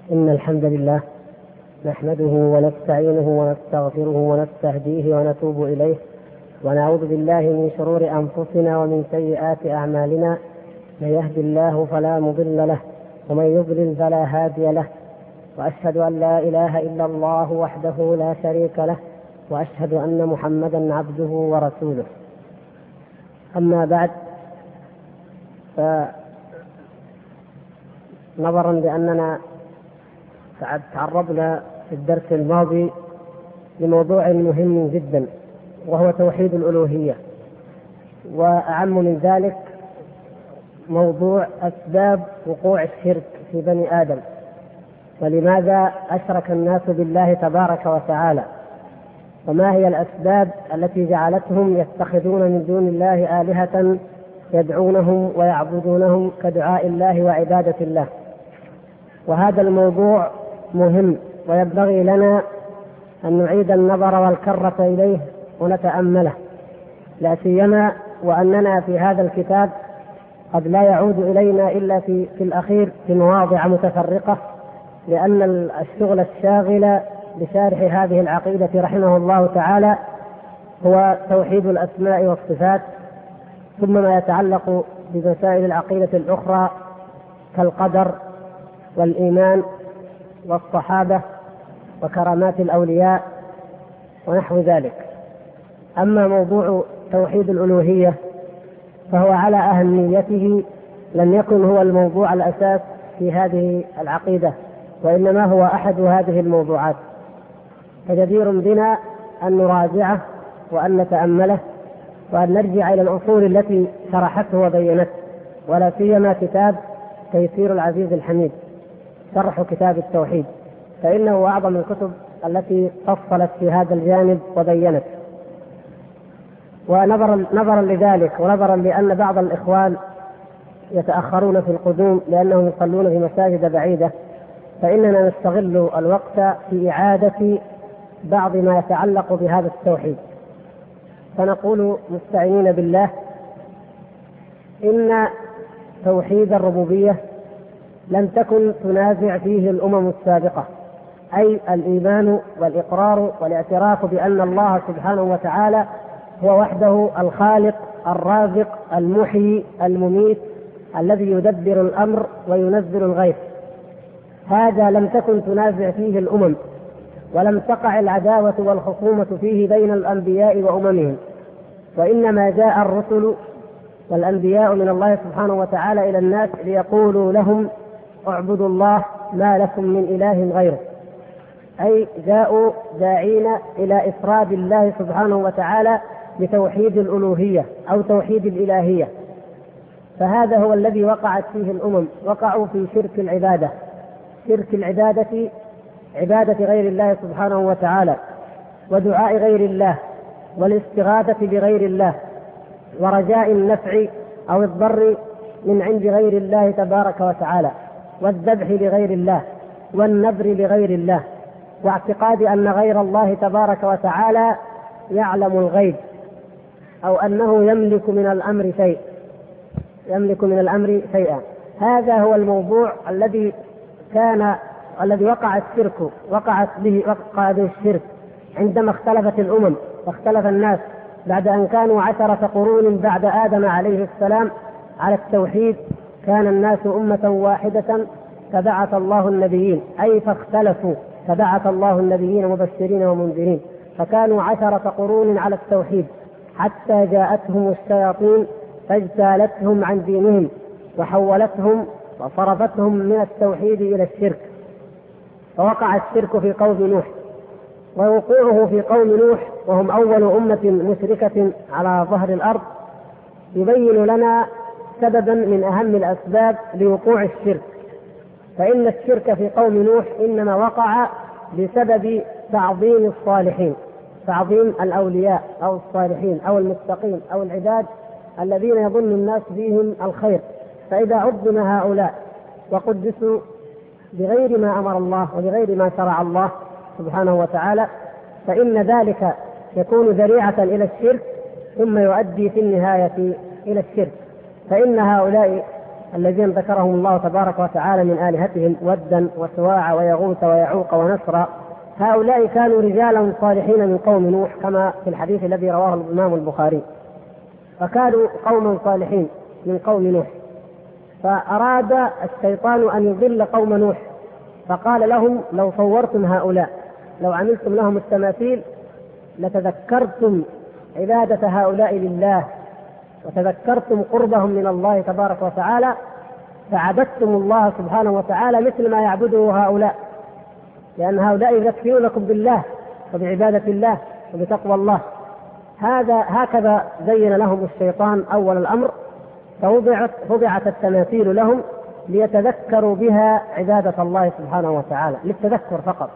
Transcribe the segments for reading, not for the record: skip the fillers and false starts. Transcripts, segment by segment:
إن الحمد لله نحمده ونستعينه ونستغفره ونستهديه ونتوب إليه، ونعوذ بالله من شرور أنفسنا ومن سيئات أعمالنا. من يهد الله فلا مضل له، ومن يضلل فلا هادي له، وأشهد أن لا إله إلا الله وحده لا شريك له، وأشهد أن محمدا عبده ورسوله. أما بعد، فنظرا لأننا تعرضنا في الدرس الماضي لموضوع مهم جدا، وهو توحيد الألوهية، وأعم من ذلك موضوع أسباب وقوع الشرك في بني آدم، ولماذا أشرك الناس بالله تبارك وتعالى، وما هي الأسباب التي جعلتهم يتخذون من دون الله آلهة يدعونهم ويعبدونهم كدعاء الله وعبادة الله. وهذا الموضوع مهم، وينبغي لنا أن نعيد النظر والكرة إليه ونتأمله، لا سيما وأننا في هذا الكتاب قد لا يعود إلينا إلا في الأخير في مواضع متفرقة، لأن الشغل الشاغل بشارح هذه العقيدة رحمه الله تعالى هو توحيد الأسماء والصفات، ثم ما يتعلق بمسائل العقيدة الأخرى كالقدر والإيمان والصحابة وكرامات الأولياء ونحو ذلك. أما موضوع توحيد الألوهية فهو على أهميته لم يكن هو الموضوع الأساس في هذه العقيدة، وإنما هو أحد هذه الموضوعات، فجدير بنا أن نراجعه وأن نتأمله وأن نرجع إلى الأصول التي شرحته وبينته، ولا سيما كتاب تيسير العزيز الحميد شرح كتاب التوحيد، فإنه أعظم الكتب التي فصلت في هذا الجانب وبينت. ونظرا لذلك، ونظرا لأن بعض الإخوان يتأخرون في القدوم لأنهم يصلون في مساجد بعيدة، فإننا نستغل الوقت في إعادة بعض ما يتعلق بهذا التوحيد. فنقول مستعينين بالله إن توحيد الربوبية لم تكن تنازع فيه الأمم السابقة، أي الإيمان والإقرار والاعتراف بأن الله سبحانه وتعالى هو وحده الخالق الرازق المحيي المميت الذي يدبر الأمر وينزل الغيث. هذا لم تكن تنازع فيه الأمم، ولم تقع العداوة والخصومة فيه بين الأنبياء وأممهم، وإنما جاء الرسل والأنبياء من الله سبحانه وتعالى إلى الناس ليقولوا لهم اعبدوا الله ما لكم من إله غيره، أي جاءوا داعين إلى إفراد الله سبحانه وتعالى بتوحيد الألوهية أو توحيد الإلهية. فهذا هو الذي وقعت فيه الأمم، وقعوا في شرك العبادة، شرك العبادة، عبادة غير الله سبحانه وتعالى، ودعاء غير الله، والاستغاثة بغير الله، ورجاء النفع أو الضر من عند غير الله تبارك وتعالى، والذبح لغير الله، والنذر لغير الله، واعتقاد أن غير الله تبارك وتعالى يعلم الغيب، أو أنه يملك من الأمر شيئا. هذا هو الموضوع الذي وقع به الشرك عندما اختلفت الأمم واختلف الناس بعد أن كانوا 10 قرون بعد آدم عليه السلام على التوحيد. كان الناس أمة واحدة فبعث الله النبيين، أي فاختلفوا فبعث الله النبيين مبشرين ومنذرين، فكانوا 10 قرون على التوحيد، حتى جاءتهم الشياطين فاجتالتهم عن دينهم وحولتهم وصرفتهم من التوحيد إلى الشرك، فوقع الشرك في قوم نوح. ووقوعه في قوم نوح وهم أول أمة مشركة على ظهر الأرض يبين لنا سببا من أهم الأسباب لوقوع الشرك. فإن الشرك في قوم نوح إنما وقع بسبب تعظيم الصالحين، تعظيم الأولياء أو الصالحين أو المتقين أو العباد الذين يظن الناس فيهم الخير، فإذا عظم هؤلاء وقدسوا بغير ما أمر الله وبغير ما شرع الله سبحانه وتعالى، فإن ذلك يكون ذريعة إلى الشرك، ثم يؤدي في النهاية إلى الشرك. فإن هؤلاء الذين ذكرهم الله تبارك وتعالى من آلهتهم ودا وسواع ويغوث ويعوق ونسرا، هؤلاء كانوا رجالا صالحين من قوم نوح كما في الحديث الذي رواه الإمام البخاري، فكانوا قوما صالحين من قوم نوح. فأراد الشيطان أن يضل قوم نوح، فقال لهم: لو صورتم هؤلاء، لو عملتم لهم التماثيل لتذكرتم عبادة هؤلاء لله وتذكرتم قربهم من الله تبارك وتعالى، فعبدتم الله سبحانه وتعالى مثل ما يعبده هؤلاء، لأن هؤلاء يذكرونكم بالله وبعبادة الله وبتقوى الله. هكذا زين لهم الشيطان أول الأمر، فوضعت التماثيل لهم ليتذكروا بها عبادة الله سبحانه وتعالى، للتذكر فقط.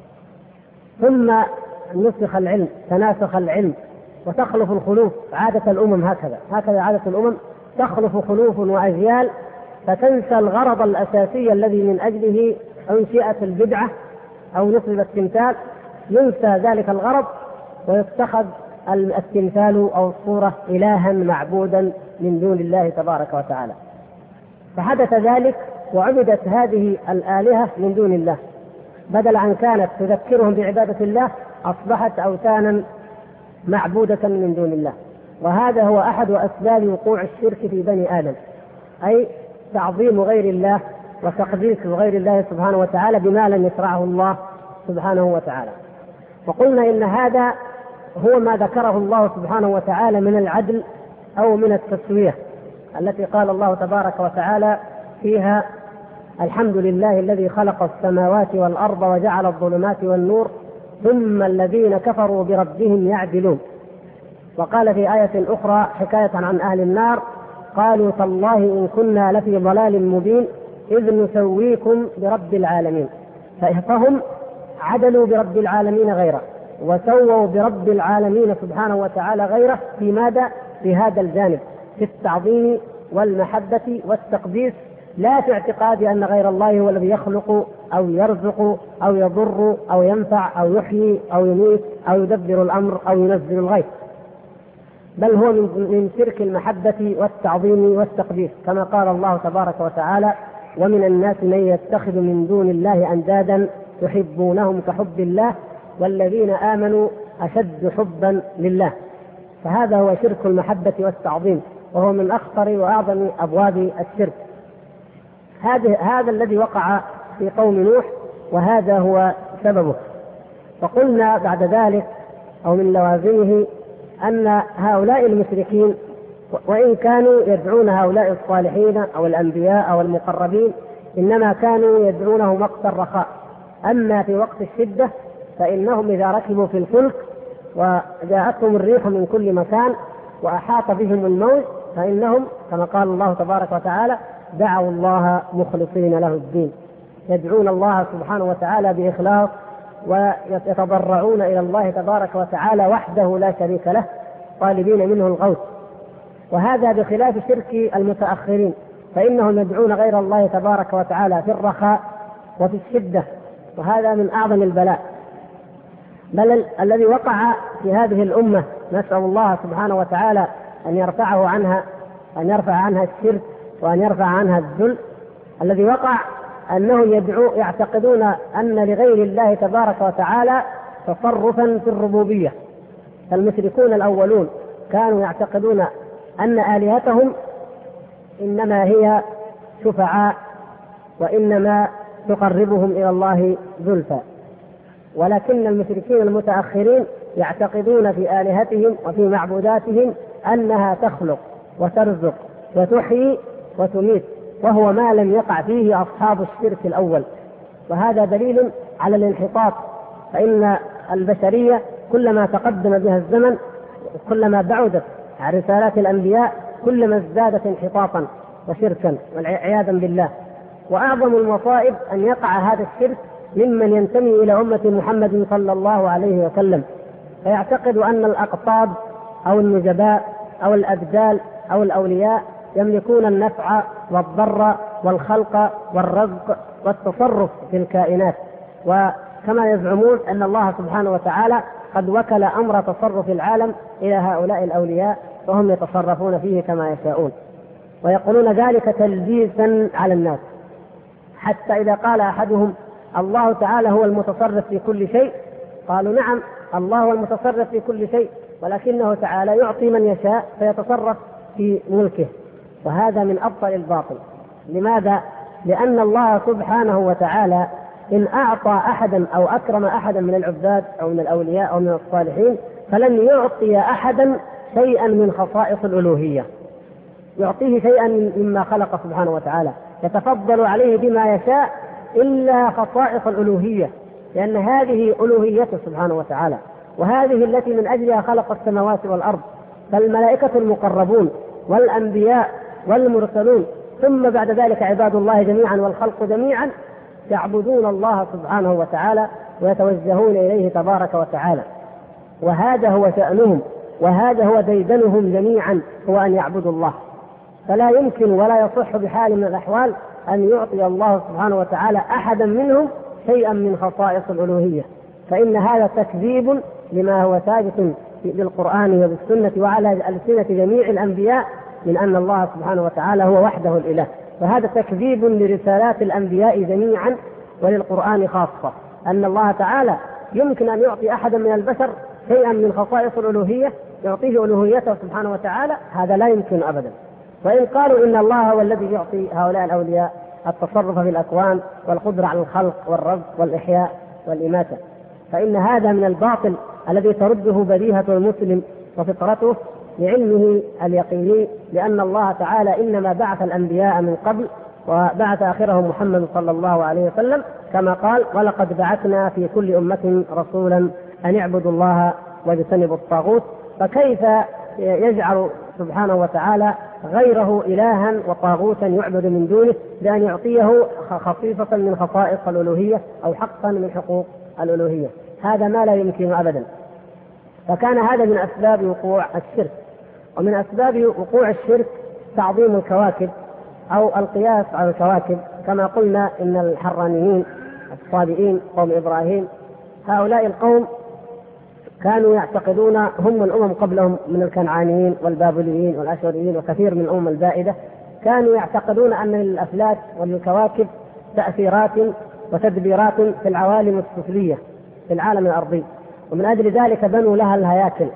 ثم نسخ العلم، تناسخ العلم وتخلف الخلوف، عادة الأمم هكذا عادة الأمم، تخلف خلوف وأجيال فتنسى الغرض الأساسي الذي من أجله أنشئت البدعة أو نصب التمثال، ينسى ذلك الغرض ويتخذ التمثال أو الصورة إلها معبودا من دون الله تبارك وتعالى. فحدث ذلك وعبدت هذه الآلهة من دون الله، بدل أن كانت تذكرهم بعبادة الله أصبحت أوثانا معبودة من دون الله. وهذا هو أحد أسباب وقوع الشرك في بني آدم، أي تعظيم غير الله وتقديس غير الله سبحانه وتعالى بما لم يشرعه الله سبحانه وتعالى. وقلنا إن هذا هو ما ذكره الله سبحانه وتعالى من العدل أو من التسوية التي قال الله تبارك وتعالى فيها: الحمد لله الذي خلق السماوات والأرض وجعل الظلمات والنور ثم الذين كفروا بربهم يعدلون. وقال في آية أخرى حكاية عن أهل النار: قالوا تالله إن كنا لفي ضلال مبين إذ نسويكم برب العالمين. فهم عدلوا برب العالمين غيره وسووا برب العالمين سبحانه وتعالى غيره في ماذا؟ في هذا الجانب، في التعظيم والمحبة والتقديس، لا في اعتقاد أن غير الله هو الذي يخلق أو يرزق أو يضر أو ينفع أو يحيي أو يميت أو يدبر الأمر أو ينزل الغيث، بل هو من شرك المحبة والتعظيم والتقديس، كما قال الله تبارك وتعالى: ومن الناس من يتخذ من دون الله أندادا يحبونهم كحب الله والذين آمنوا أشد حبا لله. فهذا هو شرك المحبة والتعظيم، وهو من أخطر وأعظم أبواب الشرك. هذا الذي وقع في قوم نوح، وهذا هو سببه. فقلنا بعد ذلك أو من لوازمه أن هؤلاء المشركين وإن كانوا يدعون هؤلاء الصالحين أو الأنبياء أو المقربين، إنما كانوا يدعونه وقت الرخاء. أما في وقت الشدة فإنهم إذا ركبوا في الفلك وجاءتهم الريح من كل مكان وأحاط بهم الموت فإنهم كما قال الله تبارك وتعالى: دعوا الله مخلصين له الدين، يدعون الله سبحانه وتعالى بإخلاص ويتضرعون إلى الله تبارك وتعالى وحده لا شريك له، طالبين منه الغوث. وهذا بخلاف شرك المتأخرين، فإنهم يدعون غير الله تبارك وتعالى في الرخاء وفي الشدة، وهذا من أعظم البلاء. بل الذي وقع في هذه الأمة نسأل الله سبحانه وتعالى أن يرفع عنها الشرك وأن يرفع عنها الذل. الذي وقع أنهم يعتقدون أن لغير الله تبارك وتعالى تصرفا في الربوبية. فالمشركون الأولون كانوا يعتقدون أن آلهتهم إنما هي شفعاء وإنما تقربهم إلى الله زلفى، ولكن المشركين المتأخرين يعتقدون في آلهتهم وفي معبوداتهم أنها تخلق وترزق وتحيي وتميت، وهو ما لم يقع فيه أصحاب الشرك الأول. وهذا دليل على الانحطاط، فإن البشرية كلما تقدم بها الزمن كلما بعدت عن رسالات الأنبياء كلما ازدادت انحطاطا وشركا والعياذا بالله. وأعظم المصائب أن يقع هذا الشرك ممن ينتمي إلى أمة محمد صلى الله عليه وسلم، فيعتقد أن الأقطاب أو النجباء أو الأبدال أو الأولياء يملكون النفع والضر والخلق والرزق والتصرف في الكائنات، وكما يزعمون أن الله سبحانه وتعالى قد وكل أمر تصرف العالم إلى هؤلاء الأولياء وهم يتصرفون فيه كما يشاءون. ويقولون ذلك تلبيسا على الناس، حتى إذا قال أحدهم الله تعالى هو المتصرف في كل شيء، قالوا نعم الله هو المتصرف في كل شيء، ولكنه تعالى يعطي من يشاء فيتصرف في ملكه، وهذا من أبطل الباطل. لماذا؟ لأن الله سبحانه وتعالى إن أعطى أحدا أو أكرم أحدا من العباد أو من الأولياء أو من الصالحين فلن يعطي أحدا شيئا من خصائص الألوهية، يعطيه شيئا مما خلق سبحانه وتعالى، يتفضل عليه بما يشاء إلا خصائص الألوهية، لأن هذه ألوهيته سبحانه وتعالى، وهذه التي من أجلها خلق السماوات والأرض. فالملائكة المقربون والأنبياء والمرسلون ثم بعد ذلك عباد الله جميعا والخلق جميعا يعبدون الله سبحانه وتعالى ويتوجهون إليه تبارك وتعالى، وهذا هو شأنهم وهذا هو ديدنهم جميعا، هو أن يعبدوا الله. فلا يمكن ولا يصح بحال من الأحوال أن يعطي الله سبحانه وتعالى أحدا منهم شيئا من خصائص الألوهية، فإن هذا تكذيب لما هو ثابت بالقرآن وبالسنة وعلى ألسنة جميع الأنبياء من أن الله سبحانه وتعالى هو وحده الإله، فهذا تكذيب لرسالات الأنبياء جميعا وللقرآن خاصة، أن الله تعالى يمكن أن يعطي أحدا من البشر شيئا من خصائص الألوهية، يعطيه ألوهيته سبحانه وتعالى، هذا لا يمكن أبدا. وإن قالوا إن الله هو الذي يعطي هؤلاء الأولياء التصرف في الأكوان والقدرة على الخلق والرزق والإحياء والإماتة، فإن هذا من الباطل الذي ترده بديهة المسلم وفطرته لعلمه اليقيني، لأن الله تعالى إنما بعث الأنبياء من قبل وبعث آخرهم محمد صلى الله عليه وسلم، كما قال ولقد بعثنا في كل أمة رسولا أن اعبدوا الله واجتنبوا الطاغوت. فكيف يجعل سبحانه وتعالى غيره إلها وطاغوتا يعبد من دونه بأن يعطيه خصيصة من خصائص الألوهية أو حقا من حقوق الألوهية؟ هذا ما لا يمكن أبدا. فكان هذا من أسباب وقوع الشرك. ومن أسباب وقوع الشرك تعظيم الكواكب أو القياس على الكواكب، كما قلنا إن الحرانيين الصابئين قوم إبراهيم هؤلاء القوم كانوا يعتقدون هم الأمم قبلهم من الكنعانيين والبابليين والأشوريين وكثير من الأمم البائدة، كانوا يعتقدون أن للأفلاك وللكواكب تأثيرات وتدبيرات في العوالم السفلية في العالم الأرضي، ومن أجل ذلك بنوا لها الهياكل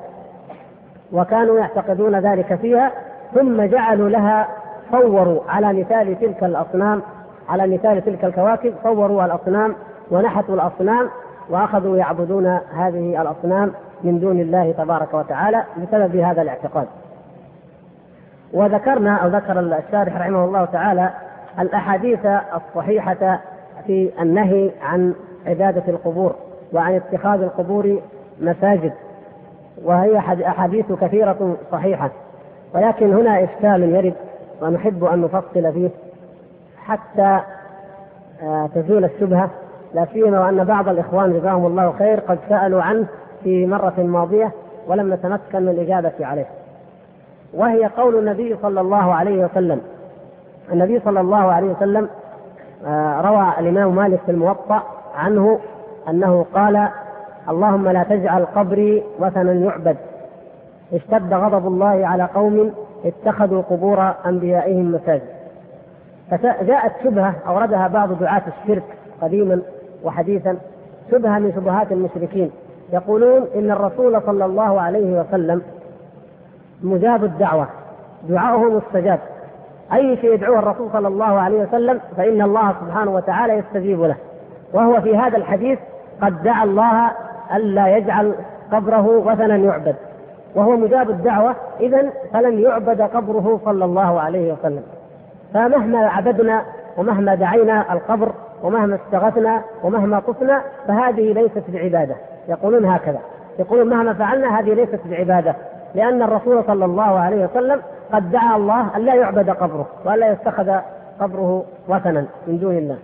وكانوا يعتقدون ذلك فيها، ثم جعلوا لها صوروا على مثال تلك الأصنام، على مثال تلك الكواكب صوروا الأصنام ونحتوا الأصنام وأخذوا يعبدون هذه الأصنام من دون الله تبارك وتعالى بسبب هذا الاعتقاد. وذكرنا أو ذكر الشارح رحمه الله تعالى الأحاديث الصحيحة في النهي عن عبادة القبور وعن اتخاذ القبور مساجد، وهي أحاديث كثيرة صحيحة، ولكن هنا إشكال يرد ونحب أن نفصل فيه حتى تزول الشبهة، لا سيما وأن بعض الإخوان جزاهم الله خير قد سألوا عنه في مرة ماضية ولم نتمكن من الإجابة عليه، وهي قول النبي صلى الله عليه وسلم. النبي صلى الله عليه وسلم روى الإمام مالك في الموطأ عنه أنه قال اللهم لا تجعل قبري وثنا يعبد، اشتد غضب الله على قوم اتخذوا قبور أنبيائهم مساجد. فجاءت شبهة أوردها بعض دعاة الشرك قديما وحديثا، شبهة من شبهات المشركين، يقولون إن الرسول صلى الله عليه وسلم مجاب الدعوة، دعاؤه مستجاب، أي شيء يدعوه الرسول صلى الله عليه وسلم فإن الله سبحانه وتعالى يستجيب له، وهو في هذا الحديث قد دعا الله ألا يجعل قبره وثنا يعبد، وهو مجاب الدعوة، إذن فلن يعبد قبره صلى الله عليه وسلم. فمهما عبدنا ومهما دعينا القبر ومهما استغثنا ومهما طفنا فهذه ليست بعبادة. يقولون هكذا، يقولون مهما فعلنا هذه ليست بعبادة، لأن الرسول صلى الله عليه وسلم قد دعا الله ألا يعبد قبره وألا يتخذ قبره وثنا من دون الله.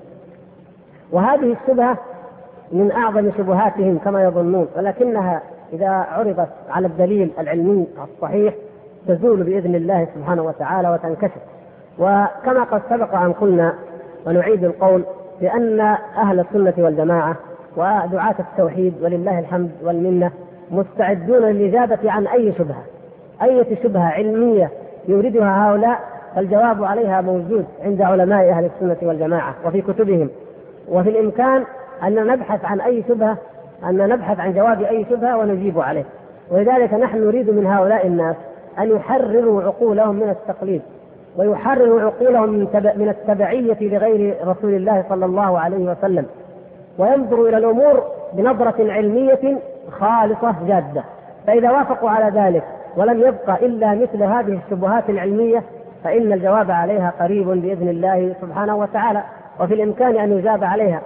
وهذه الشبهة من أعظم شبهاتهم كما يظنون، ولكنها إذا عرضت على الدليل العلمي الصحيح تزول بإذن الله سبحانه وتعالى وتنكشف. وكما قد سبق أن قلنا ونعيد القول بأن أهل السنة والجماعة ودعاة التوحيد ولله الحمد والمنة مستعدون للإجابة عن أي شبهة، أي شبهة علمية يوردها هؤلاء فالجواب عليها موجود عند علماء أهل السنة والجماعة وفي كتبهم، وفي الإمكان أن نبحث عن أي شبهة، أن نبحث عن جواب أي شبهة ونجيب عليه. ولذلك نحن نريد من هؤلاء الناس أن يحرروا عقولهم من التقليد، ويحرروا عقولهم من التبعية لغير رسول الله صلى الله عليه وسلم، وينظروا إلى الأمور بنظرة علمية خالصة جادة. فإذا وافقوا على ذلك ولم يبقى إلا مثل هذه الشبهات العلمية فإن الجواب عليها قريب بإذن الله سبحانه وتعالى، وفي الإمكان أن يجاب عليها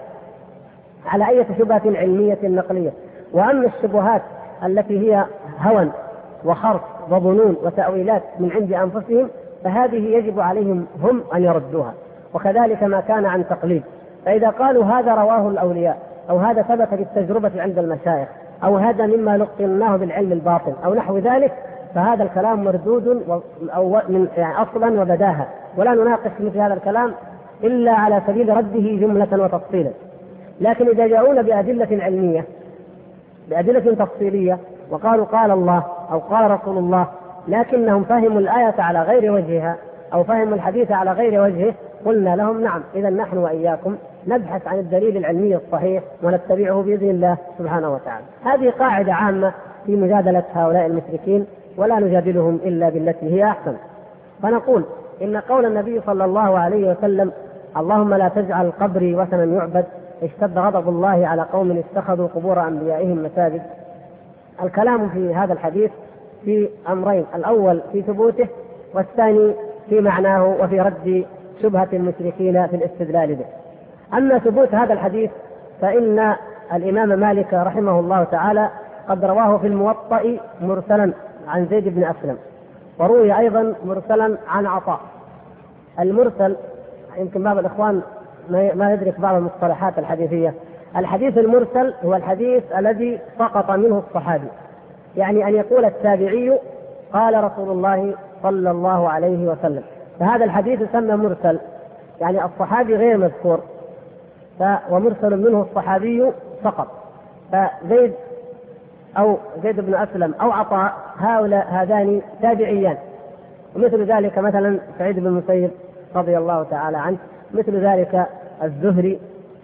على أي شبهة علمية نقلية. وأما الشبهات التي هي هوى وخرص وظنون وتأويلات من عند أنفسهم فهذه يجب عليهم هم أن يردوها، وكذلك ما كان عن تقليد. فإذا قالوا هذا رواه الأولياء، أو هذا ثبت بالتجربة عند المشايخ، أو هذا مما لقناه بالعلم الباطن أو نحو ذلك، فهذا الكلام مردود يعني أصلا وبداهة، ولا نناقش مثل هذا الكلام إلا على سبيل رده جملة وتفصيلا. لكن إذا جاءون بأدلة علمية بأدلة تفصيلية وقالوا قال الله أو قال رسول الله، لكنهم فهموا الآية على غير وجهها أو فهموا الحديث على غير وجهه، قلنا لهم نعم، إذا نحن وإياكم نبحث عن الدليل العلمي الصحيح ونتبعه بإذن الله سبحانه وتعالى. هذه قاعدة عامة في مجادلة هؤلاء المشركين، ولا نجادلهم إلا بالتي هي أحسن. فنقول إن قول النبي صلى الله عليه وسلم اللهم لا تجعل قبري وثنا يعبد اشتد غضب الله على قوم اتخذوا قبور أنبيائهم مساجد، الكلام في هذا الحديث في أمرين: الأول في ثبوته، والثاني في معناه وفي رد شبهة المشركين في الاستدلال به. أما ثبوت هذا الحديث فإن الإمام مالك رحمه الله تعالى قد رواه في الموطأ مرسلا عن زيد بن أسلم، وروي أيضا مرسلا عن عطاء. المرسل يمكن بعض الإخوان ما يدرك بعض المصطلحات الحديثية. الحديث المرسل هو الحديث الذي سقط منه الصحابي، يعني أن يقول التابعي قال رسول الله صلى الله عليه وسلم، فهذا الحديث يسمى مرسل، يعني الصحابي غير مذكور، ومرسل منه الصحابي فقط. فزيد أو زيد بن أسلم أو عطاء هؤلاء هذان تابعيان، ومثل ذلك مثلا سعيد بن المسيب رضي الله تعالى عنه، مثل ذلك الزهري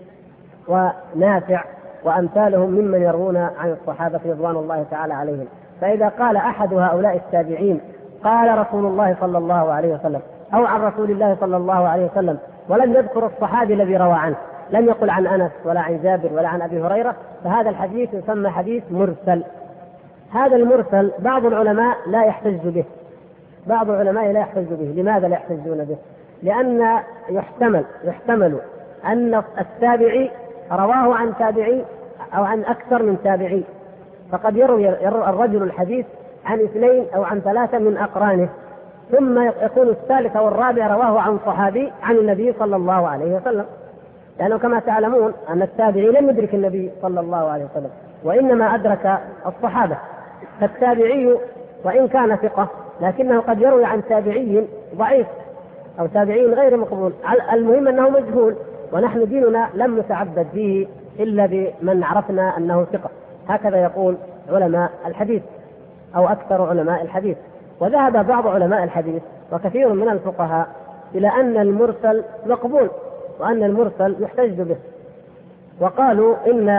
ونافع وأمثالهم ممن يروون عن الصحابة رضوان الله تعالى عليهم. فإذا قال أحد هؤلاء التابعين قال رسول الله صلى الله عليه وسلم أو عن رسول الله صلى الله عليه وسلم ولم يذكر الصحابي الذي روى عنه، لم يقل عن أنس ولا عن جابر ولا عن أبي هريرة، فهذا الحديث يسمى حديث مرسل. هذا المرسل بعض العلماء لا يحتج به، بعض العلماء لا يحتج به. لماذا لا يحتجون به؟ لأن يحتمل أن التابعي رواه عن تابعي أو عن أكثر من تابعي، فقد يروي الرجل الحديث عن 2 أو عن 3 من أقرانه، ثم يكون الثالث أو الرابع رواه عن صحابي عن النبي صلى الله عليه وسلم، لأنه كما تعلمون أن التابعي لم يدرك النبي صلى الله عليه وسلم، وإنما أدرك الصحابة. فالتابعي وإن كان ثقة لكنه قد يروي عن تابعي ضعيف أو تابعي غير مقبول، المهم أنه مجهول، ونحن ديننا لم نتعبد به إلا بمن عرفنا أنه ثقة. هكذا يقول علماء الحديث أو أكثر علماء الحديث. وذهب بعض علماء الحديث وكثير من الفقهاء إلى أن المرسل مقبول وأن المرسل يحتج به، وقالوا إن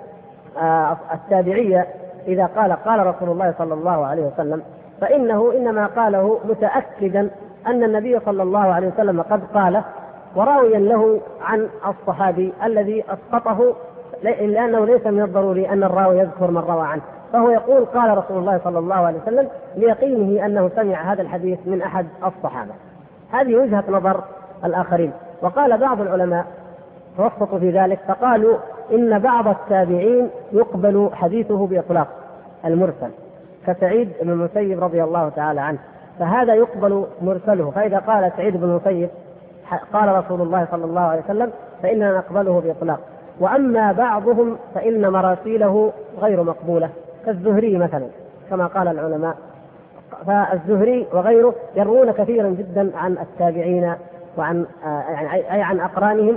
التابعية إذا قال رسول الله صلى الله عليه وسلم فإنه إنما قاله متأكدا أن النبي صلى الله عليه وسلم قد قاله، وراويا له عن الصحابي الذي أسقطه، لأنه ليس من الضروري أن الراوي يذكر من روى عنه، فهو يقول قال رسول الله صلى الله عليه وسلم ليقينه أنه سمع هذا الحديث من أحد الصحابة. هذه وجهة نظر الآخرين. وقال بعض العلماء توسطوا في ذلك فقالوا إن بعض التابعين يقبل حديثه بإطلاق المرسل، كسعيد بن المسيب رضي الله تعالى عنه، فهذا يقبل مرسله. فإذا قال سعيد بن المسيب قال رسول الله صلى الله عليه وسلم فإننا نقبله بإطلاق. وأما بعضهم فإن مراسيله غير مقبولة، كالزهري مثلا كما قال العلماء. فالزهري وغيره يروون كثيرا جدا عن التابعين وعن أي عن أقرانهم،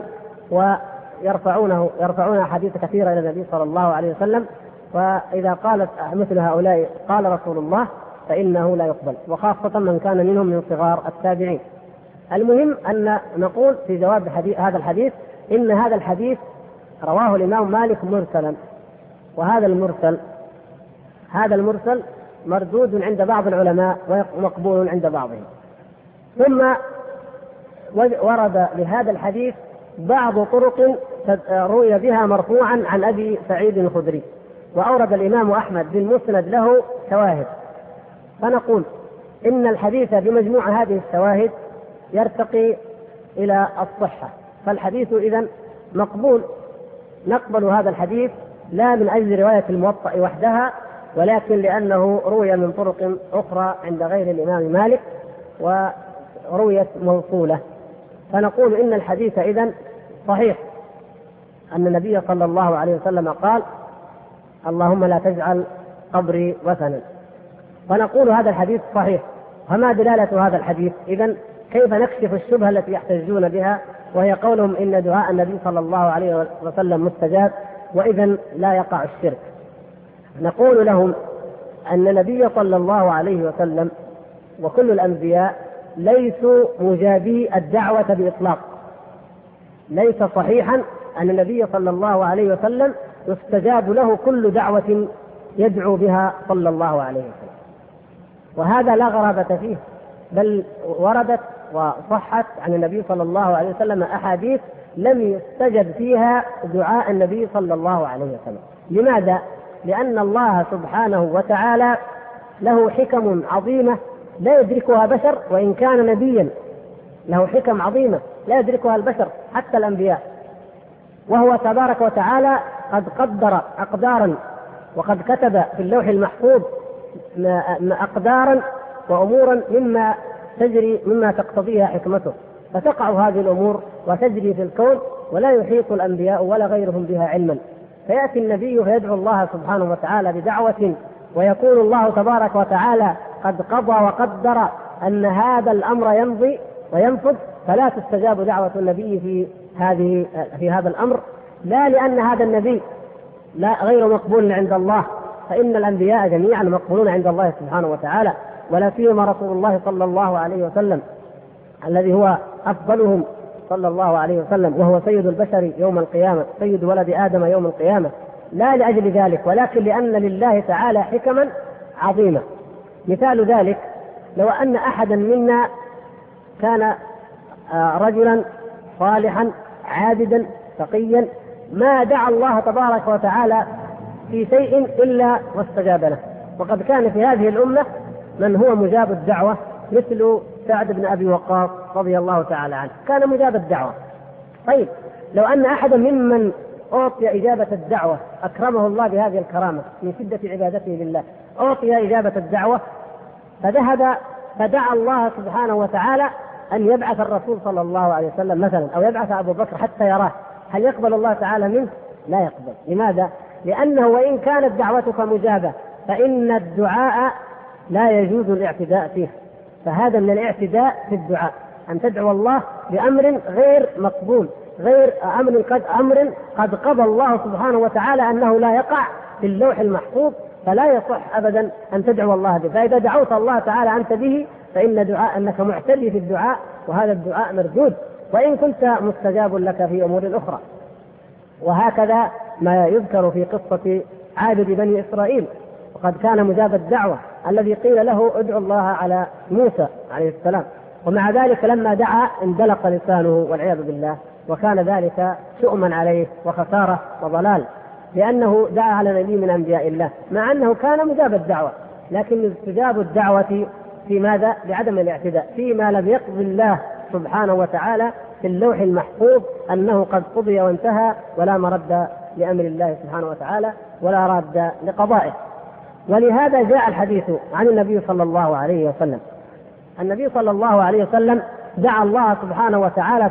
ويرفعون حديث كثيرة إلى النبي صلى الله عليه وسلم. وإذا قالت مثل هؤلاء قال رسول الله فإنه لا يقبل، وخاصة من كان منهم من صغار التابعين. المهم أن نقول في جواب هذا الحديث إن هذا الحديث رواه الإمام مالك مرسلا، وهذا المرسل مردود عند بعض العلماء ومقبول عند بعضهم. ثم ورد لهذا الحديث بعض طرق روي بها مرفوعا عن أبي سعيد الخدري، وأورد الإمام أحمد بالمسند له شواهد. فنقول إن الحديث بمجموع هذه الشواهد يرتقي إلى الصحة، فالحديث إذن مقبول، نقبل هذا الحديث لا من أجل رواية الموطأ وحدها، ولكن لأنه روي من طرق أخرى عند غير الإمام مالك ورويت موصولة. فنقول إن الحديث إذن صحيح، أن النبي صلى الله عليه وسلم قال: اللهم لا تجعل قبري وثنا. فنقول هذا الحديث صحيح. وما دلالة هذا الحديث؟ إذن كيف نكشف الشبهة التي يحتجون بها، وهي قولهم إن دعاء النبي صلى الله عليه وسلم مستجاب، وإذن لا يقع الشرك. نقول لهم أن النبي صلى الله عليه وسلم وكل الأنبياء ليسوا مجابي الدعوة بإطلاق. ليس صحيحا أن النبي صلى الله عليه وسلم يستجاب له كل دعوة يدعو بها صلى الله عليه وسلم، وهذا لا غرابة فيه، بل وردت وصحت عن النبي صلى الله عليه وسلم أحاديث لم يستجب فيها دعاء النبي صلى الله عليه وسلم. لماذا؟ لأن الله سبحانه وتعالى له حكم عظيمة لا يدركها بشر، وإن كان نبيا له حكم عظيمة لا يدركها البشر حتى الأنبياء. وهو تبارك وتعالى قد قدر أقدارا، وقد كتب في اللوح المحفوظ أقدارا وأمورا مما تقتضيها حكمته، فتقع هذه الأمور وتجري في الكون، ولا يحيط الأنبياء ولا غيرهم بها علما. فيأتي النبي فيدعو الله سبحانه وتعالى بدعوة، ويكون الله تبارك وتعالى قد قضى وقدر أن هذا الأمر يمضي وينفذ، فلا تستجاب دعوة النبي في هذا الأمر، لا لأن هذا النبي لا غير مقبول عند الله، فإن الأنبياء جميعا مقبولون عند الله سبحانه وتعالى، ولا سيما رسول الله صلى الله عليه وسلم الذي هو أفضلهم صلى الله عليه وسلم، وهو سيد البشر يوم القيامة، سيد ولد آدم يوم القيامة، لا لأجل ذلك، ولكن لأن لله تعالى حكما عظيمة. مثال ذلك لو أن أحدا منا كان رجلا صالحا عابدا تقيا، ما دعا الله تبارك وتعالى في شيء إلا واستجاب له. وقد كان في هذه الأمة من هو مجاب الدعوة، مثل سعد بن أبي وقاص رضي الله تعالى عنه، كان مجاب الدعوة. طيب لو أن أحدا ممن أعطي إجابة الدعوة أكرمه الله بهذه الكرامة من شدة عبادته لله، أعطي إجابة الدعوة فذهب فدعا الله سبحانه وتعالى أن يبعث الرسول صلى الله عليه وسلم مثلا، أو يبعث أبو بكر حتى يراه، هل يقبل الله تعالى منه؟ لا يقبل. لماذا؟ لأنه وإن كانت دعوتك مجابة فإن الدعاء لا يجوز الاعتداء فيه، فهذا من الاعتداء في الدعاء، أن تدعو الله بأمر غير مقبول، غير أمر قد قضى الله سبحانه وتعالى أنه لا يقع في اللوح المحفوظ، فلا يصح أبدا أن تدعو الله به. فإذا دعوت الله تعالى أنت به فإن دعاء أنك معتدي في الدعاء، وهذا الدعاء مردود، وإن كنت مستجاب لك في أمور أخرى. وهكذا ما يذكر في قصة عابد بني إسرائيل، وقد كان مجاب الدعوة الذي قيل له ادعو الله على موسى عليه السلام، ومع ذلك لما دعا اندلق لسانه والعياذ بالله، وكان ذلك شؤما عليه وخسارة وضلال، لأنه دعا على نبي من أنبياء الله مع أنه كان مجاب الدعوة، لكن استجاب الدعوة في ماذا؟ بعدم الاعتداء فيما لم يقضي الله سبحانه وتعالى في اللوح المحفوظ أنه قد قضي وانتهى، ولا مرد لأمر الله سبحانه وتعالى ولا راد لقضائه. ولهذا جاء الحديث عن النبي صلى الله عليه وسلم. النبي صلى الله عليه وسلم دعا الله سبحانه وتعالى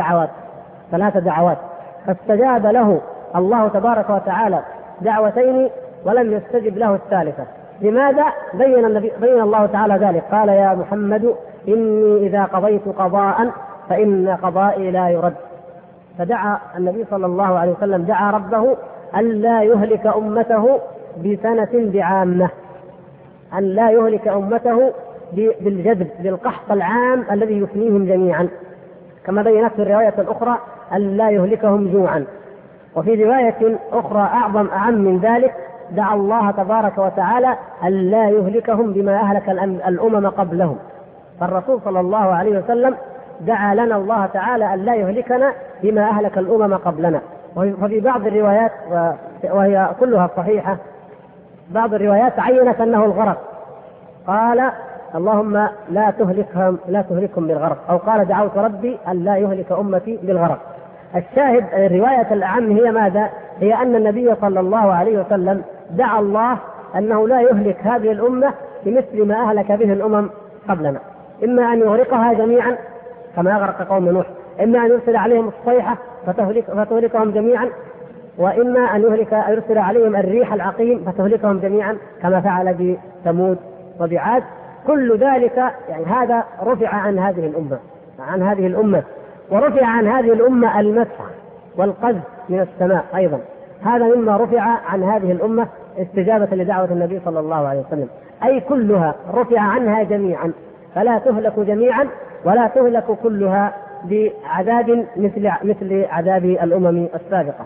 ثلاث دعوات فاستجاب له الله تبارك وتعالى دعوتين ولم يستجب له الثالثة. لماذا؟ بين الله تعالى ذلك، قال يا محمد إني إذا قضيت قضاء فإن قضائي لا يرد. فدعا النبي صلى الله عليه وسلم دعا ربه أن لا يهلك أمته بسنة بعامة، أن لا يهلك أمته بالجذب بالقحط العام الذي يفنيهم جميعا، كما بينت في الرواية الأخرى أن لا يهلكهم جوعا. وفي رواية أخرى أعم من ذلك دعا الله تبارك وتعالى أن لا يهلكهم بما أهلك الأمم قبلهم. فالرسول صلى الله عليه وسلم دعا لنا الله تعالى أن لا يهلكنا بما أهلك الأمم قبلنا. وفي بعض الروايات وهي كلها صحيحة، بعض الروايات عينت أنه الغرق، قال اللهم لا تهلكهم بالغرق، أو قال دعوت ربي أن لا يهلك أمتي بالغرق. الشاهد الرواية الأعم هي ماذا؟ هي أن النبي صلى الله عليه وسلم دعا الله أنه لا يهلك هذه الأمة بمثل ما أهلك به الأمم قبلنا، إما أن يغرقها جميعا كما أغرق قوم نوح، إما أن يرسل عليهم الصيحة فتهلكهم جميعا، وإما أن يرسل عليهم الريح العقيم فتهلكهم جميعا كما فعل بثمود وبعاد. كل ذلك يعني هذا رفع عن هذه الأمة ورفع عن هذه الأمة المسح والقذف من السماء أيضا، هذا مما رفع عن هذه الأمة استجابة لدعوة النبي صلى الله عليه وسلم، أي كلها رفع عنها جميعا، فلا تهلك جميعا ولا تهلك كلها بعذاب مثل عذاب الأمم السابقة.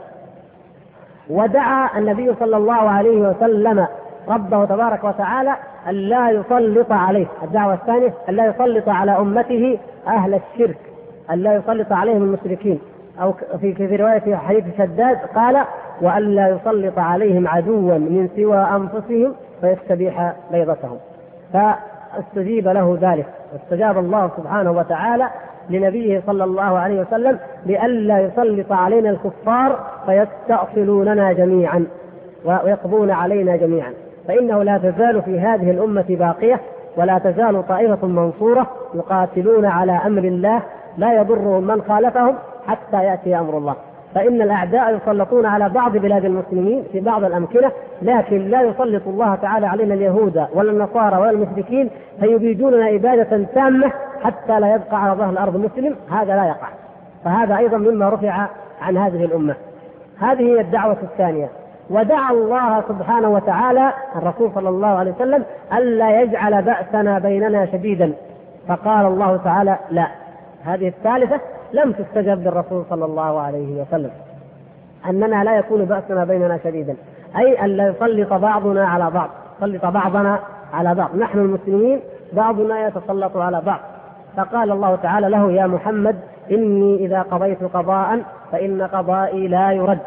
ودعا النبي صلى الله عليه وسلم ربه تبارك وتعالى أن لا يسلط عليه، الدعوة الثانية أن لا يسلط على أمته أهل الشرك، أن لا يسلط عليهم المشركين، أو في رواية حديث شداد قال وأن لا يسلط عليهم عدوا من سوى أنفسهم فيستبيح بيضتهم. فاستجيب له ذلك، واستجاب الله سبحانه وتعالى لنبيه صلى الله عليه وسلم لئلا يسلط علينا الكفار فيستأصلوننا جميعا ويقضون علينا جميعا، فإنه لا تزال في هذه الأمة باقية، ولا تزال طائفة منصورة يقاتلون على أمر الله لا يضرهم من خالفهم حتى يأتي أمر الله. فإن الأعداء يسلطون على بعض بلاد المسلمين في بعض الأمكنة، لكن لا يسلط الله تعالى علينا اليهود ولا النصارى ولا المشركين فيبيدوننا إبادة تامة حتى لا يبقى على ظهر الأرض مسلم، هذا لا يقع. فهذا أيضا مما رفع عن هذه الأمة. هذه هي الدعوة الثانية. ودعا الله سبحانه وتعالى الرسول صلى الله عليه وسلم ألا يجعل بأسنا بيننا شديدا، فقال الله تعالى لا. هذه الثالثة لم تستجب للرسول صلى الله عليه وسلم، أننا لا يكون بأسنا بيننا شديدا، أي أن لا يسلط بعضنا على بعض، يسلط بعضنا على بعض، نحن المسلمين بعضنا يتسلط على بعض. فقال الله تعالى له يا محمد إني إذا قضيت قضاء فإن قضائي لا يرد،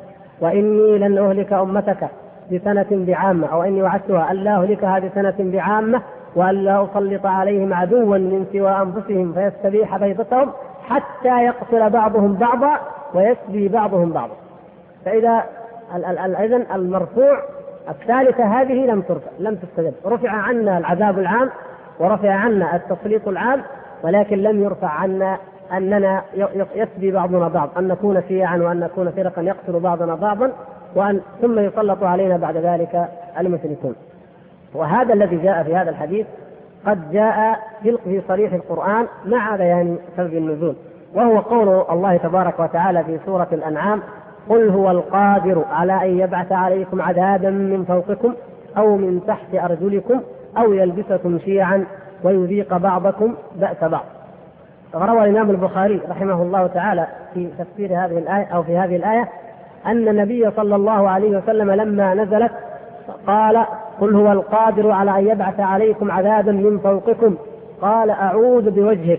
وإني لن أهلك أمتك بسنة بعامة، أو إني وعدتها أن لا أهلكها بسنة بعامة وأن لا أسلط عليهم عدوا من سوى أنفسهم فيستبيح بيضتهم حتى يقتل بعضهم بعضا ويسبي بعضهم بعضا. فإذا إذن المرفوع الثالثة هذه لم تستجب، رفع عنا العذاب العام ورفع عنا التسليط العام، ولكن لم يرفع عنا أننا يسبي بعضنا بعض، أن نكون شيعا وأن نكون فرقا يقتل بعضنا بعضا، ثم يسلط علينا بعد ذلك المشركون. وهذا الذي جاء في هذا الحديث قد جاء في صريح القرآن مع بيان سبب النزول، وهو قول الله تبارك وتعالى في سورة الأنعام قل هو القادر على أن يبعث عليكم عذابا من فوقكم أو من تحت أرجلكم أو يلبسكم شيعا ويذيق بعضكم بأس بعض. روى الإمام البخاري رحمه الله تعالى في تفسير هذه الآية أو في هذه الآية أن النبي صلى الله عليه وسلم لما نزلت قال قل هو القادر على أن يبعث عليكم عذابا من فوقكم قال أعوذ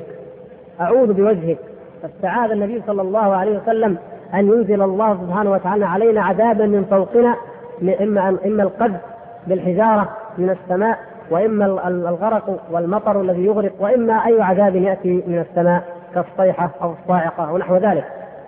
بوجهك، فاستعاذ النبي صلى الله عليه وسلم أن ينزل الله سبحانه وتعالى علينا عذابا من فوقنا، إما القذف بالحجارة من السماء، وإما الغرق والمطر الذي يغرق، وإما أي عذاب يأتي من السماء كالصيحة أو الصاعقة ونحو ذلك.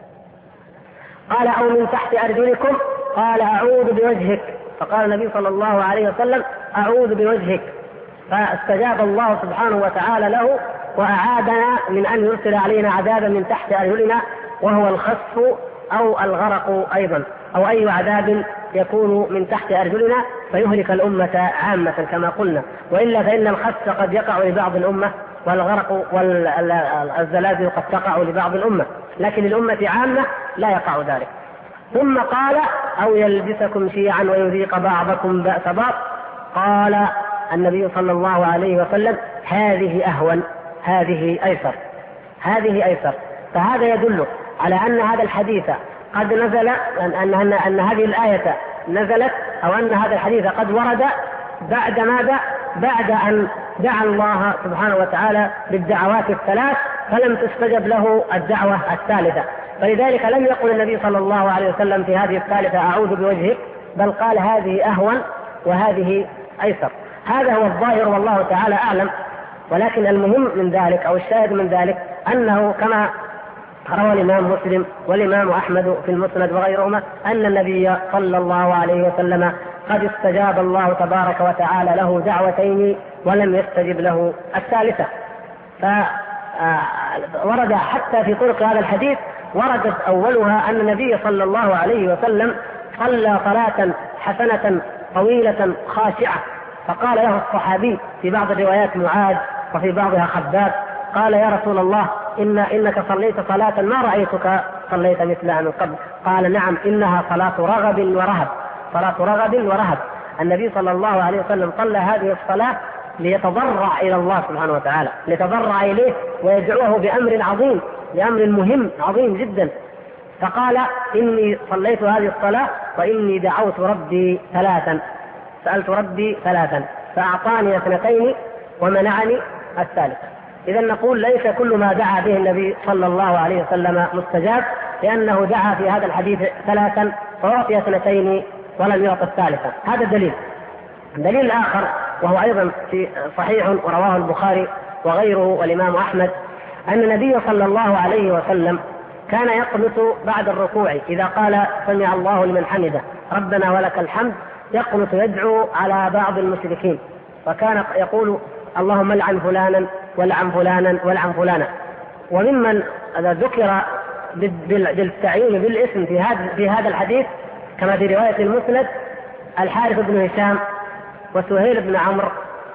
قال أو من تحت أرجلكم قال أعوذ بوجهك، فقال النبي صلى الله عليه وسلم أعوذ بوجهك، فاستجاب الله سبحانه وتعالى له وأعادنا من أن يرسل علينا عذابا من تحت أرجلنا، وهو الخسف أو الغرق أيضا، أو أي عذاب يكون من تحت أرجلنا فيهلك الأمة عامة كما قلنا. وإلا فإن الخسف قد يقع لبعض الأمة، والغرق والزلازل قد تقع لبعض الأمة، لكن الأمة عامة لا يقع ذلك. ثم قال أو يلبسكم شيعا ويذيق بعضكم بأس بعض، قال النبي صلى الله عليه وسلم هذه أهون هذه أيسر هذه أيسر. فهذا يدل على أن هذا الحديث قد نزل، أن هذه الآية نزلت، أو أن هذا الحديث قد ورد بعد ماذا؟ بعد أن دعا الله سبحانه وتعالى بالدعوات الثلاث فلم تستجب له الدعوة الثالثة. فلذلك لم يقل النبي صلى الله عليه وسلم في هذه الثالثة أعوذ بوجهك، بل قال هذه أهون وهذه أيسر. هذا هو الظاهر والله تعالى أعلم. ولكن المهم من ذلك أو الشاهد من ذلك أنه كما روى الإمام مسلم والإمام أحمد في المسند وغيرهما أن النبي صلى الله عليه وسلم قد استجاب الله تبارك وتعالى له دعوتين ولم يستجب له الثالثة. فورد حتى في طرق هذا الحديث وردت أولها أن النبي صلى الله عليه وسلم صلى صلاة حسنة طويلة خاشعة، فقال له الصحابي في بعض الروايات معاذ وفي بعضها خباب قال يا رسول الله إنك صليت صلاة ما رأيتك صليت مثلها من قبل. قال نعم إنها صلاة رغب ورهب، صلاة رغب ورهب. النبي صلى الله عليه وسلم صلى هذه الصلاة ليتضرع إلى الله سبحانه وتعالى، ليتضرع إليه ويدعوه بأمر عظيم، بأمر مهم عظيم جدا. فقال إني صليت هذه الصلاة وإني دعوت ربي ثلاثا، سألت ربي ثلاثا فأعطاني اثنتين ومنعني الثالثة. إذا نقول ليس كل ما دعا به النبي صلى الله عليه وسلم مستجاب، لأنه دعا في هذا الحديث ثلاثا وأعطي اثنتين ولم يعط الثالثة. هذا دليل. دليل آخر وهو أيضا في صحيح ورواه البخاري وغيره والإمام أحمد أن النبي صلى الله عليه وسلم كان يقنت بعد الركوع إذا قال سمع الله لمن حمده ربنا ولك الحمد، يقنت يدعو على بعض المشركين، وكان يقول اللهم لعن فلانا ولعن فلانا ولعن فلانا. وممن ذكر بالتعيين بالاسم في هذا الحديث كما في رواية المسند الحارث بن هشام وسهيل بن عمرو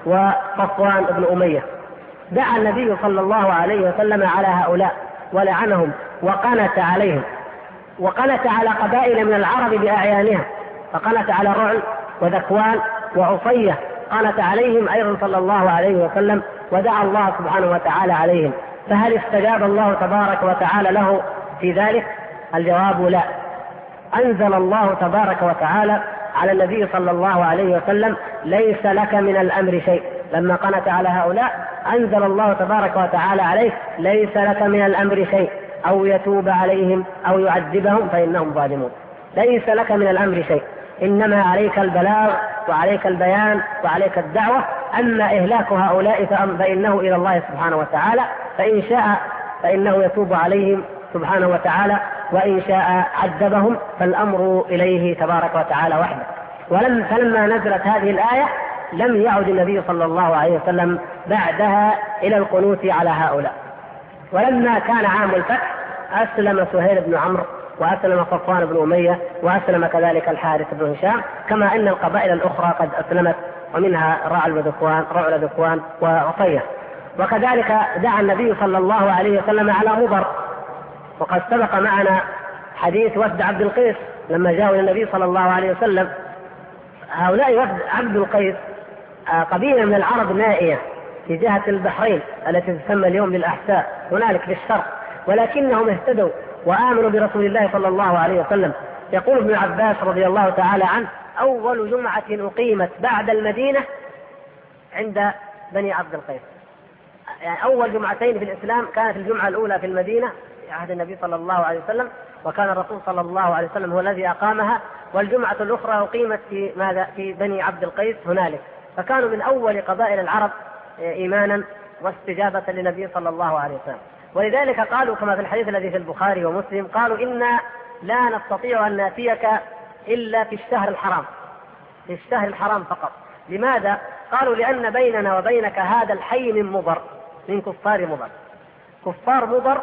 وصفوان بن أمية. دعا النبي صلى الله عليه وسلم على هؤلاء ولعنهم وقنت عليهم، وقنت على قبائل من العرب بأعيانها، فقنت على رعل وذكوان وعصية، قنت عليهم أيضا صلى الله عليه وسلم ودعا الله سبحانه وتعالى عليهم. فهل استجاب الله تبارك وتعالى له في ذلك؟ الجواب لا. أنزل الله تبارك وتعالى على النبي صلى الله عليه وسلم ليس لك من الأمر شيء. لما قنت على هؤلاء أنزل الله تبارك وتعالى عليه ليس لك من الأمر شيء، أو يتوب عليهم أو يعذبهم فإنهم ظالمون. ليس لك من الأمر شيء، إنما عليك البلاغ وعليك البيان وعليك الدعوة. أما إهلاك هؤلاء فإنه إلى الله سبحانه وتعالى، فإن شاء فإنه يتوب عليهم سبحانه وتعالى، وإن شاء عذبهم فالأمر إليه تبارك وتعالى وحده. فلما نزلت هذه الآية لم يعد النبي صلى الله عليه وسلم بعدها إلى القنوت على هؤلاء. ولما كان عام الفتح أسلم سهيل بن عمرو وأسلم صفوان بن أمية وأسلم كذلك الحارث بن هشام، كما أن القبائل الأخرى قد أسلمت، ومنها رعل ذكوان وعصية. وكذلك دعا النبي صلى الله عليه وسلم على مضر، وقد سبق معنا حديث وفد عبد القيس لما جاءوا إلى النبي صلى الله عليه وسلم. هؤلاء وفد عبد القيس قبيلة من العرب نائية في جهة البحرين التي تسمى اليوم بالأحساء هنالك في الشرق، ولكنهم اهتدوا وآمنوا برسول الله صلى الله عليه وسلم. يقول ابن عباس رضي الله تعالى عنه أول جمعة أقيمت بعد المدينة عند بني عبد القيس. يعني أول جمعتين في الإسلام كانت الجمعة الأولى في المدينة في عهد النبي صلى الله عليه وسلم، وكان الرسول صلى الله عليه وسلم هو الذي أقامها، والجمعة الأخرى أقيمت في بني عبد القيس هنالك. فكانوا من أول قبائل العرب إيمانا واستجابة للنبي صلى الله عليه وسلم. ولذلك قالوا كما في الحديث الذي في البخاري ومسلم قالوا إنا لا نستطيع أن نأتيك إلا في الشهر الحرام، في الشهر الحرام فقط. لماذا؟ قالوا لأن بيننا وبينك هذا الحي من مضر، من كفار مضر. كفار مضر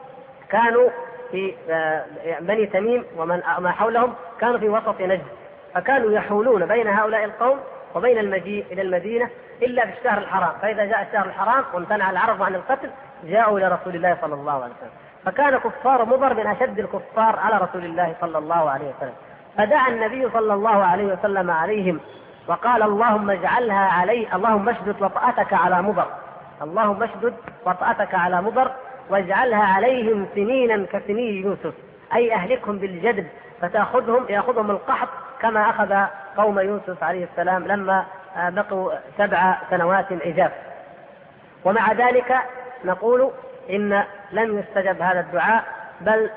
كانوا في بني تميم وما حولهم كانوا في وسط نجد، فكانوا يحولون بين هؤلاء القوم وبين المجيء إلى المدينة إلا في الشهر الحرام. فإذا جاء الشهر الحرام وامتنع العرب عن القتل جاءوا إلى رسول الله صلى الله عليه وسلم. فكان كفار مضر من أشد الكفار على رسول الله صلى الله عليه وسلم. فدعا النبي صلى الله عليه وسلم عليهم وقال اللهم اشدد وطأتك على مضر، اللهم اشدد وطأتك على مضر واجعلها عليهم سنينا كسني يوسف، أي أهلكهم بالجدب يأخذهم القحط كما أخذ قوم يوسف عليه السلام لما بقوا 7 سنوات عجاف. ومع ذلك نقول إن لم يستجب هذا الدعاء، بل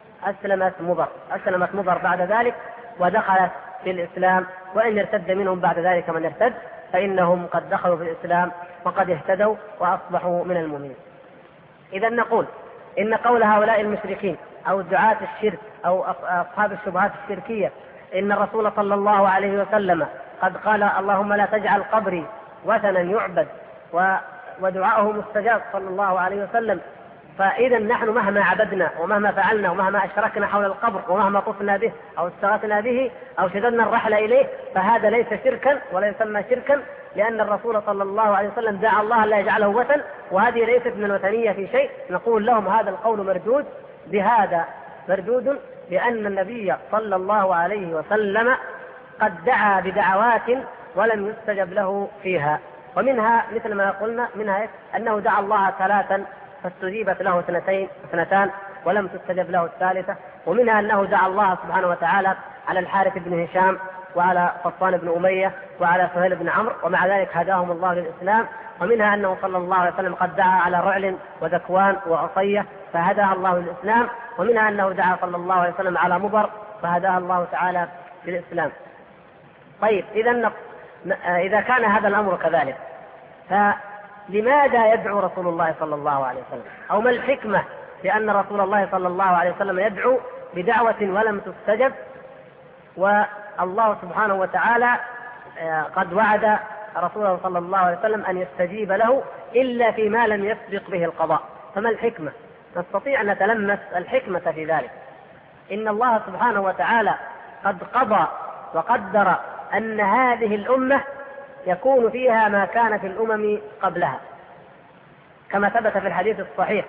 أسلمت مضر بعد ذلك ودخلت في الإسلام، وإن ارتد منهم بعد ذلك من ارتد فإنهم قد دخلوا في الإسلام وقد اهتدوا وأصبحوا من المؤمنين. إذا نقول إن قول هؤلاء المشركين أو دعاة الشرك أو أصحاب الشبهات الشركية إن الرسول صلى الله عليه وسلم قد قال اللهم لا تجعل قبري وثنا يعبد، ودعاءه مستجاب صلى الله عليه وسلم، فإذا نحن مهما عبدنا ومهما فعلنا ومهما أشركنا حول القبر ومهما طفنا به أو استغاثنا به أو شددنا الرحل إليه فهذا ليس شركا ولا يسمى شركا، لأن الرسول صلى الله عليه وسلم دعا الله لا يجعله وثن، وهذه ليست من الوثنية في شيء. نقول لهم هذا القول مردود لأن النبي صلى الله عليه وسلم قد دعا بدعوات ولم يستجب له فيها، ومنها مثل ما قلنا منها أنه دعا الله 3 فاستجيبت له 2 ولم تستجب له الثالثة، ومنها أنه دعا الله سبحانه وتعالى على الحارث بن هشام وعلى صفوان بن أمية وعلى سهيل بن عمرو ومع ذلك هداهم الله للإسلام، ومنها أنه صلى الله عليه وسلم قد دعا على رعل وذكوان وعصية فهداها الله للإسلام، ومنها أنه دعا صلى الله عليه وسلم على مضر فهداها الله تعالى للإسلام. طيب إذا كان هذا الأمر كذلك فلماذا يدعو رسول الله صلى الله عليه وسلم؟ أو ما الحكمة لأن رسول الله صلى الله عليه وسلم يدعو بدعوة ولم تستجب، والله سبحانه وتعالى قد وعد رسوله صلى الله عليه وسلم أن يستجيب له إلا فيما لم يسبق به القضاء؟ فما الحكمة؟ نستطيع أن نتلمس الحكمة في ذلك. إن الله سبحانه وتعالى قد قضى وقدر أن هذه الأمة يكون فيها ما كان في الأمم قبلها، كما ثبت في الحديث الصحيح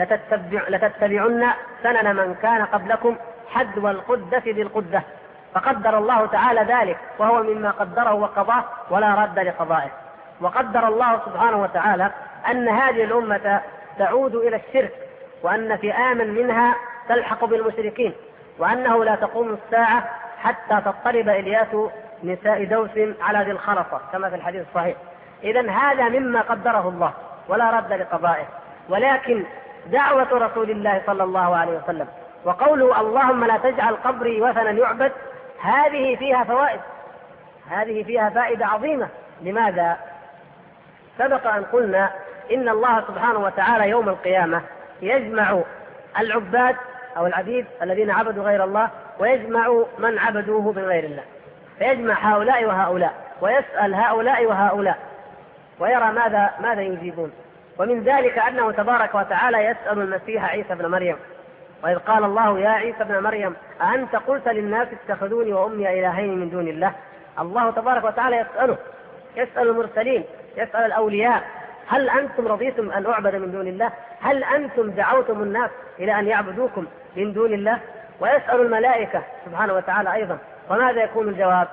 لتتبعن سنن من كان قبلكم حذو القدة بالقدة، فقدر الله تعالى ذلك وهو مما قدره وقضاه ولا رد لقضائه. وقدر الله سبحانه وتعالى أن هذه الأمة تعود إلى الشرك، وأن فئاما منها تلحق بالمشركين، وأنه لا تقوم الساعة حتى تضطرب إلياس نساء دوس على ذي الخرصة كما في الحديث الصحيح. إذن هذا مما قدره الله ولا رد لقضائه. ولكن دعوة رسول الله صلى الله عليه وسلم وقوله اللهم لا تجعل قبري وثنا يعبد هذه فيها فوائد، هذه فيها فائدة عظيمة. لماذا؟ سبق أن قلنا إن الله سبحانه وتعالى يوم القيامة يجمع العباد أو العبيد الذين عبدوا غير الله ويجمع من عبدوه من غير الله، فيجمع هؤلاء وهؤلاء ويسأل هؤلاء وهؤلاء ويرى ماذا يجيبون. ومن ذلك أنه تبارك وتعالى يسأل المسيح عيسى بن مريم، وإذ قال الله يا عيسى بن مريم أأنت قلت للناس اتخذوني وأمي إلهين من دون الله؟ الله تبارك وتعالى يسأل المرسلين، يسأل الأولياء هل أنتم رضيتم أن أعبد من دون الله؟ هل أنتم دعوتم الناس إلى أن يعبدوكم من دون الله؟ ويسأل الملائكة سبحانه وتعالى أيضا، وماذا يكون الجواب؟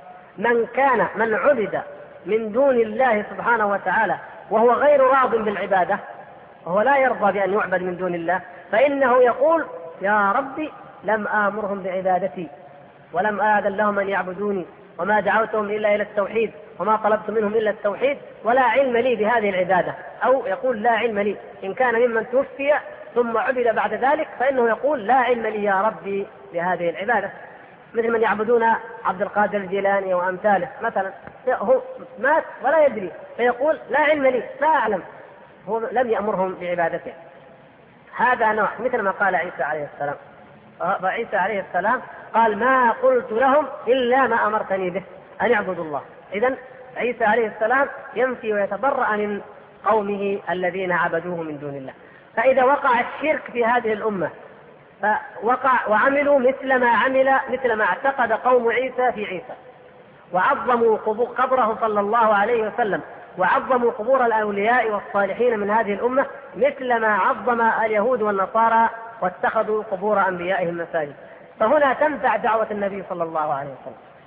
من عبد من دون الله سبحانه وتعالى وهو غير راض بالعبادة وهو لا يرضى بأن يعبد من دون الله فإنه يقول يا ربي لم آمرهم بعبادتي ولم آذن لهم أن يعبدوني وما دعوتهم إلا إلى التوحيد وما طلبت منهم إلا التوحيد ولا علم لي بهذه العبادة. أو يقول لا علم لي إن كان ممن توفي ثم عبد بعد ذلك فإنه يقول لا علم لي يا ربي بهذه العبادة، مثل من يعبدون عبد القادر الجيلاني وأمثاله مثلا، هو مات ولا يدري فيقول لا علم لي لا أعلم، هو لم يأمرهم بعبادته. هذا نوع مثل ما قال عيسى عليه السلام. فعيسى عليه السلام قال ما قلت لهم إلا ما أمرتني به أن يعبدوا الله. إذن عيسى عليه السلام ينفي ويتبرأ من قومه الذين عبدوه من دون الله. فإذا وقع الشرك في هذه الأمة فوقع وعملوا مثل ما اعتقد قوم عيسى في عيسى، وعظموا قبره صلى الله عليه وسلم، وعظموا قبور الأولياء والصالحين من هذه الأمة مثل ما عظم اليهود والنصارى واتخذوا قبور أنبيائهم مساجد. فهنا تنفع دعوة النبي صلى الله عليه وسلم،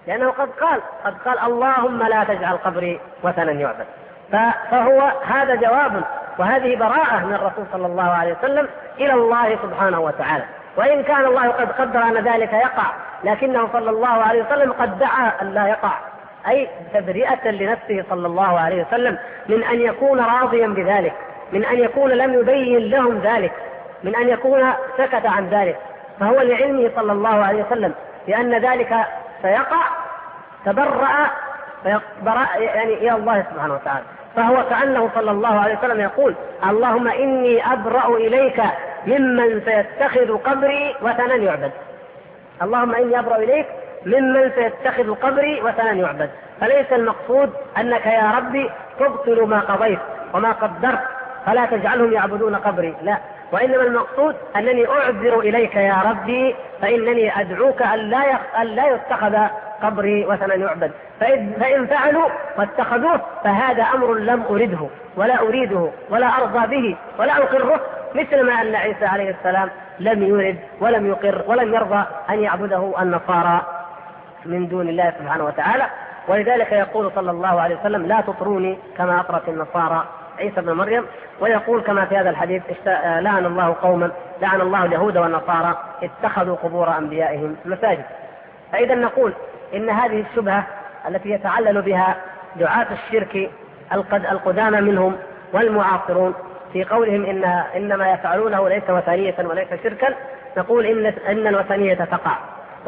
لأنه قد قال اللهم لا تجعل قبري وثنا يعبد. فهو هذا جواب وهذه براءة من الرسول صلى الله عليه وسلم إلى الله سبحانه وتعالى، وإن كان الله قد قدر أن ذلك يقع، لكنه صلى الله عليه وسلم قد دعا أن لا يقع، أي تبرئة لنفسه صلى الله عليه وسلم من أن يكون راضيا بذلك، من أن يكون لم يبين لهم ذلك، من أن يكون سكت عن ذلك. فهو لعلمه صلى الله عليه وسلم بأن ذلك سيقع تبرأ يعني إلى الله سبحانه وتعالى. فهو كأنه صلى الله عليه وسلم يقول اللهم إني أبرأ إليك ممن سيتخذ قبري وثنا يعبد. اللهم إني أبرأ إليك ممن سيتخذ قبري وثنا يعبد. فليس المقصود أنك يا ربي تبطل ما قضيت وما قدرت فلا تجعلهم يعبدون قبري، لا، وإنما المقصود أنني أعذر إليك يا ربي فإنني أدعوك أن لا يتخذ قبري وثنا يعبد. فإن فعلوا واتخذوه فهذا أمر لم أرده ولا أريده ولا أرضى به ولا أقره، مثل ما أن عيسى عليه السلام لم يرد ولم يقر ولم يرضى أن يعبده النصارى من دون الله سبحانه وتعالى. ولذلك يقول صلى الله عليه وسلم لا تطروني كما أطرت النصارى عيسى بن مريم، ويقول كما في هذا الحديث لعن الله قوما لعن الله اليهود والنصارى اتخذوا قبور أنبيائهم مساجد. فإذا نقول إن هذه الشبهة التي يتعلل بها دعاة الشرك القدامى منهم والمعاصرون في قولهم إنما يفعلونه ليس وثنية وليس شركا، نقول إن الوثنية تقع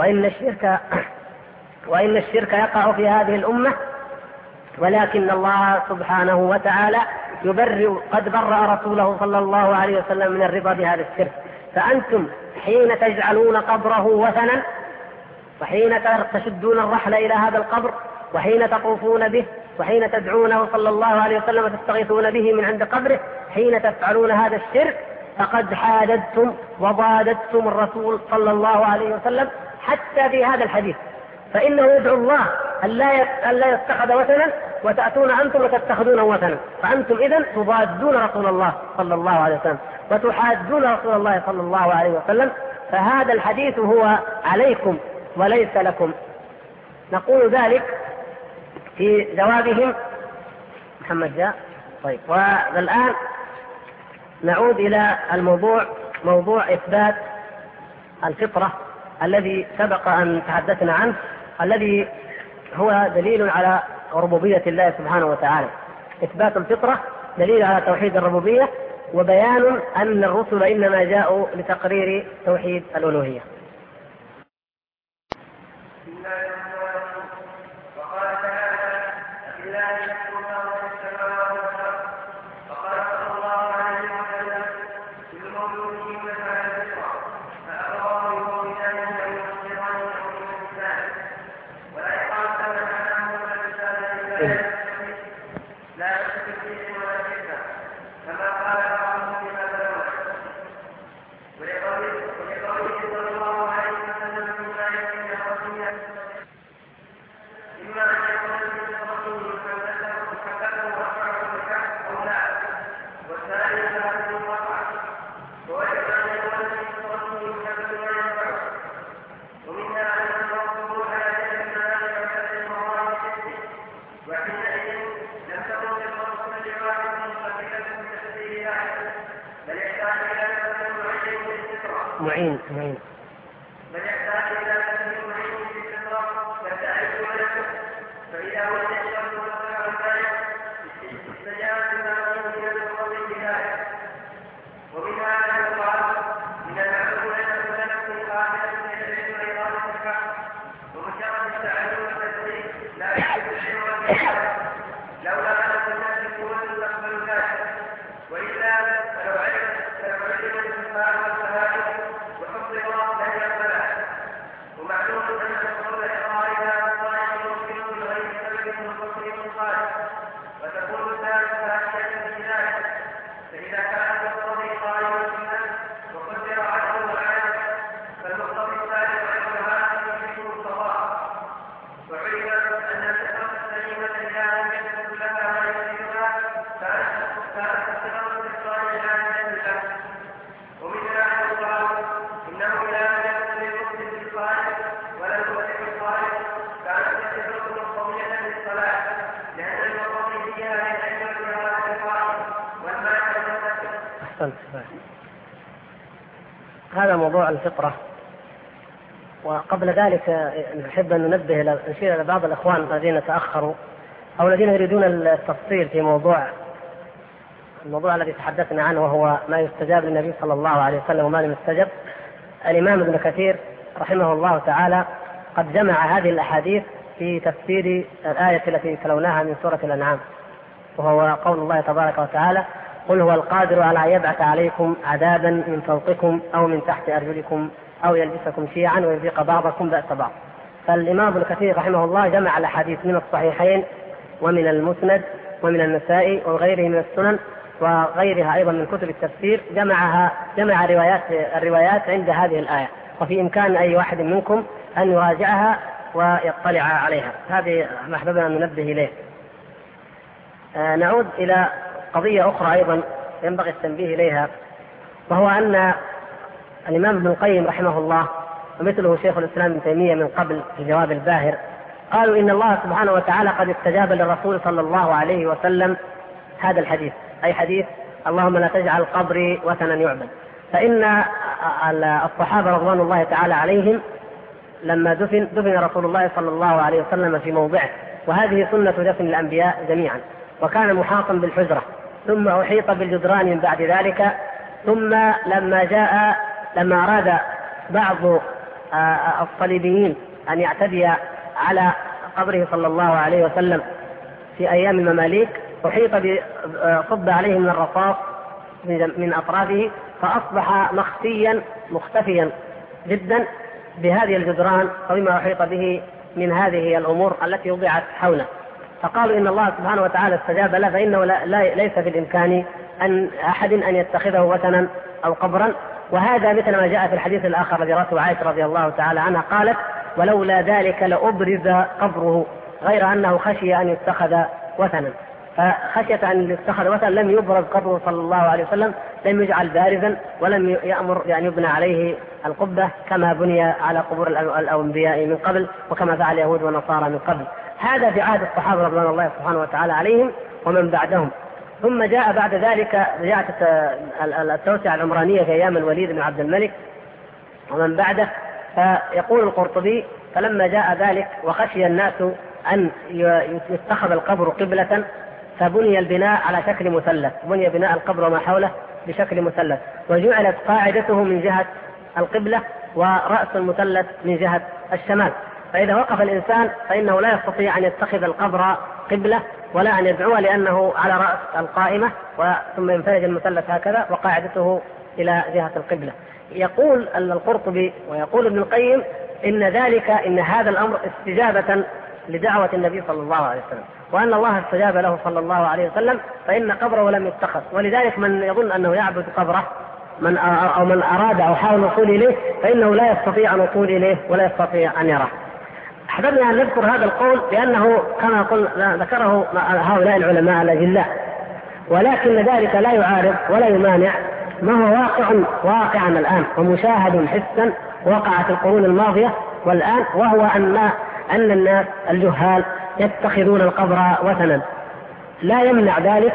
وإن الشرك يقع في هذه الأمة، ولكن الله سبحانه وتعالى قد برأ رسوله صلى الله عليه وسلم من الرضا بهذا الشرك. فأنتم حين تجعلون قبره وثنا، وحين تشدون الرحل إلى هذا القبر، وحين تطوفون به، وحين تدعونه صلى الله عليه وسلم وتستغيثون به من عند قبره، حين تفعلون هذا الشرك فقد حاددتم وضادتم الرسول صلى الله عليه وسلم حتى في هذا الحديث، فإنه يدعو الله أن لا يتخذ وثنا وتأتون أنتم وتتخذونه وثنا، فأنتم إذن تضادون رسول الله صلى الله عليه وسلم وتحادون رسول الله صلى الله عليه وسلم. فهذا الحديث هو عليكم وليس لكم. نقول ذلك في جوابهم. محمد جاء. طيب، والآن نعود إلى الموضوع، موضوع إثبات الفطرة الذي سبق أن تحدثنا عنه، الذي هو دليل على ربوبية الله سبحانه وتعالى. إثبات الفطرة دليل على توحيد الربوبية، وبيان أن الرسل إنما جاءوا لتقرير توحيد الألوهية. معين بل يحتاج إلى تسليم معين في الفطرة فتعرف له، فإذا وجد الشرط والسبب ذلك استجاب المعين من الفضل بذلك. ومنها أن يقال إن المعلوم أن تكون قاعدة من العلم وإرادة الحق، ومجرد التعلم والتدريب لا يحدث العلم والإرادة، لولا أن الناس يكون تقبل ذلك، وإلا فلو علم الإنسان والسهاد وحفظ الله لن يقبله. ومعلوم أن الحصول إقرارها الصالح يمكن من غير سبب منفصل خالص، وتكون الناس فاحشة في ذلك. فإذا كان المقتضي قائما بالناس وقدر عنه العالم، فالمقتضي الثالث عنها يمكن الصواب. وعلم أن الفطرة السليمة إذا لم يكن لها ما يفيدها كانت الصفة الصالحة لله. ومنها أن يقال إنه لا يكون للمسلم بالصالح ولا أحسنت. هذا موضوع الفطرة. وقبل ذلك نحب أن نشير إلى بعض الإخوان الذين تأخروا أو الذين يريدون التفصيل في الموضوع الذي تحدثنا عنه، وهو ما يستجاب للنبي صلى الله عليه وسلم وما لم يستجب. الإمام ابن كثير رحمه الله تعالى قد جمع هذه الأحاديث في تفسير الآية التي تلوناها من سورة الأنعام، وهو قول الله تبارك وتعالى: قل هو القادر على أن يبعث عليكم عذابا من فوقكم أو من تحت أرجلكم أو يلبسكم شيعا ويذيق بعضكم بأس بعض. فالإمام ابن كثير رحمه الله جمع الأحاديث من الصحيحين ومن المسند ومن النسائي وغيره من السنن وغيرها أيضا من كتب التفسير، جمع الروايات عند هذه الآية، وفي إمكان أي واحد منكم أن يراجعها ويطلع عليها. هذه ما أحببنا أن ننبه إليه. نعود إلى قضية أخرى أيضا ينبغي التنبيه إليها، وهو أن الإمام ابن القيم رحمه الله ومثله شيخ الإسلام ابن تيمية من قبل في جواب الباهر قالوا إن الله سبحانه وتعالى قد استجاب للرسول صلى الله عليه وسلم هذا الحديث، أي حديث اللهم لا تجعل قبري وثنا يعبد. فإن الصحابة رضوان الله تعالى عليهم لما دفن رسول الله صلى الله عليه وسلم في موضعه، وهذه سنة دفن الأنبياء جميعا، وكان محاطا بالحجرة، ثم أحيط بالجدران من بعد ذلك. ثم لما أراد بعض الصليبيين أن يعتدي على قبره صلى الله عليه وسلم في أيام المماليك، صب عليه من الرصاص من أطرافه، فأصبح مختفيا جدا بهذه الجدران وبما أحيط به من هذه الأمور التي وضعت حوله. فقالوا إن الله سبحانه وتعالى استجاب له، فإنه ليس في الإمكان أحد أن يتخذه وثنا أو قبرا. وهذا مثل ما جاء في الحديث الآخر الذي رواه عائشة رضي الله تعالى عنها قالت: ولولا ذلك لأبرز قبره، غير أنه خشي أن يتخذ وثنا. فخشية أن يتخذ وثنا لم يبرز قبره صلى الله عليه وسلم، لم يجعل بارزا، ولم يأمر بأن يبنى عليه القبة كما بني على قبور الأنبياء من قبل، وكما فعل اليهود والنصارى من قبل. هذا في عهد الصحابة رضوان الله سبحانه وتعالى عليهم ومن بعدهم. ثم جاء بعد ذلك جاءت التوسعة العمرانية في أيام الوليد بن عبد الملك ومن بعده. فيقول القرطبي: فلما جاء ذلك وخشي الناس أن يتخذ القبر قبلة، فبني البناء على شكل مثلث، بني بناء القبر وما حوله بشكل مثلث، وجعلت قاعدته من جهة القبلة ورأس المثلث من جهة الشمال. فإذا وقف الإنسان فإنه لا يستطيع أن يتخذ القبر قبلة ولا أن يدعو، لأنه على رأس القائمة، ثم ينفرج المثلث هكذا وقاعدته إلى جهة القبلة. يقول القرطبي ويقول ابن القيم إن هذا الأمر استجابة لدعوة النبي صلى الله عليه وسلم، وأن الله استجاب له صلى الله عليه وسلم، فإن قبره لم يتخذ. ولذلك من يظن أنه يعبد قبره من أراد أو حاول الوصول إليه فإنه لا يستطيع أن يوصل إليه ولا يستطيع أن يراه. أحببنا أن نذكر هذا القول لأنه كما قلنا ذكره هؤلاء العلماء الأجلاء، ولكن ذلك لا يعارض ولا يمانع ما هو واقعا الآن ومشاهد حسا وقع في القرون الماضية والآن، وهو أن الناس الجهال يتخذون القبر وثنا. لا يمنع ذلك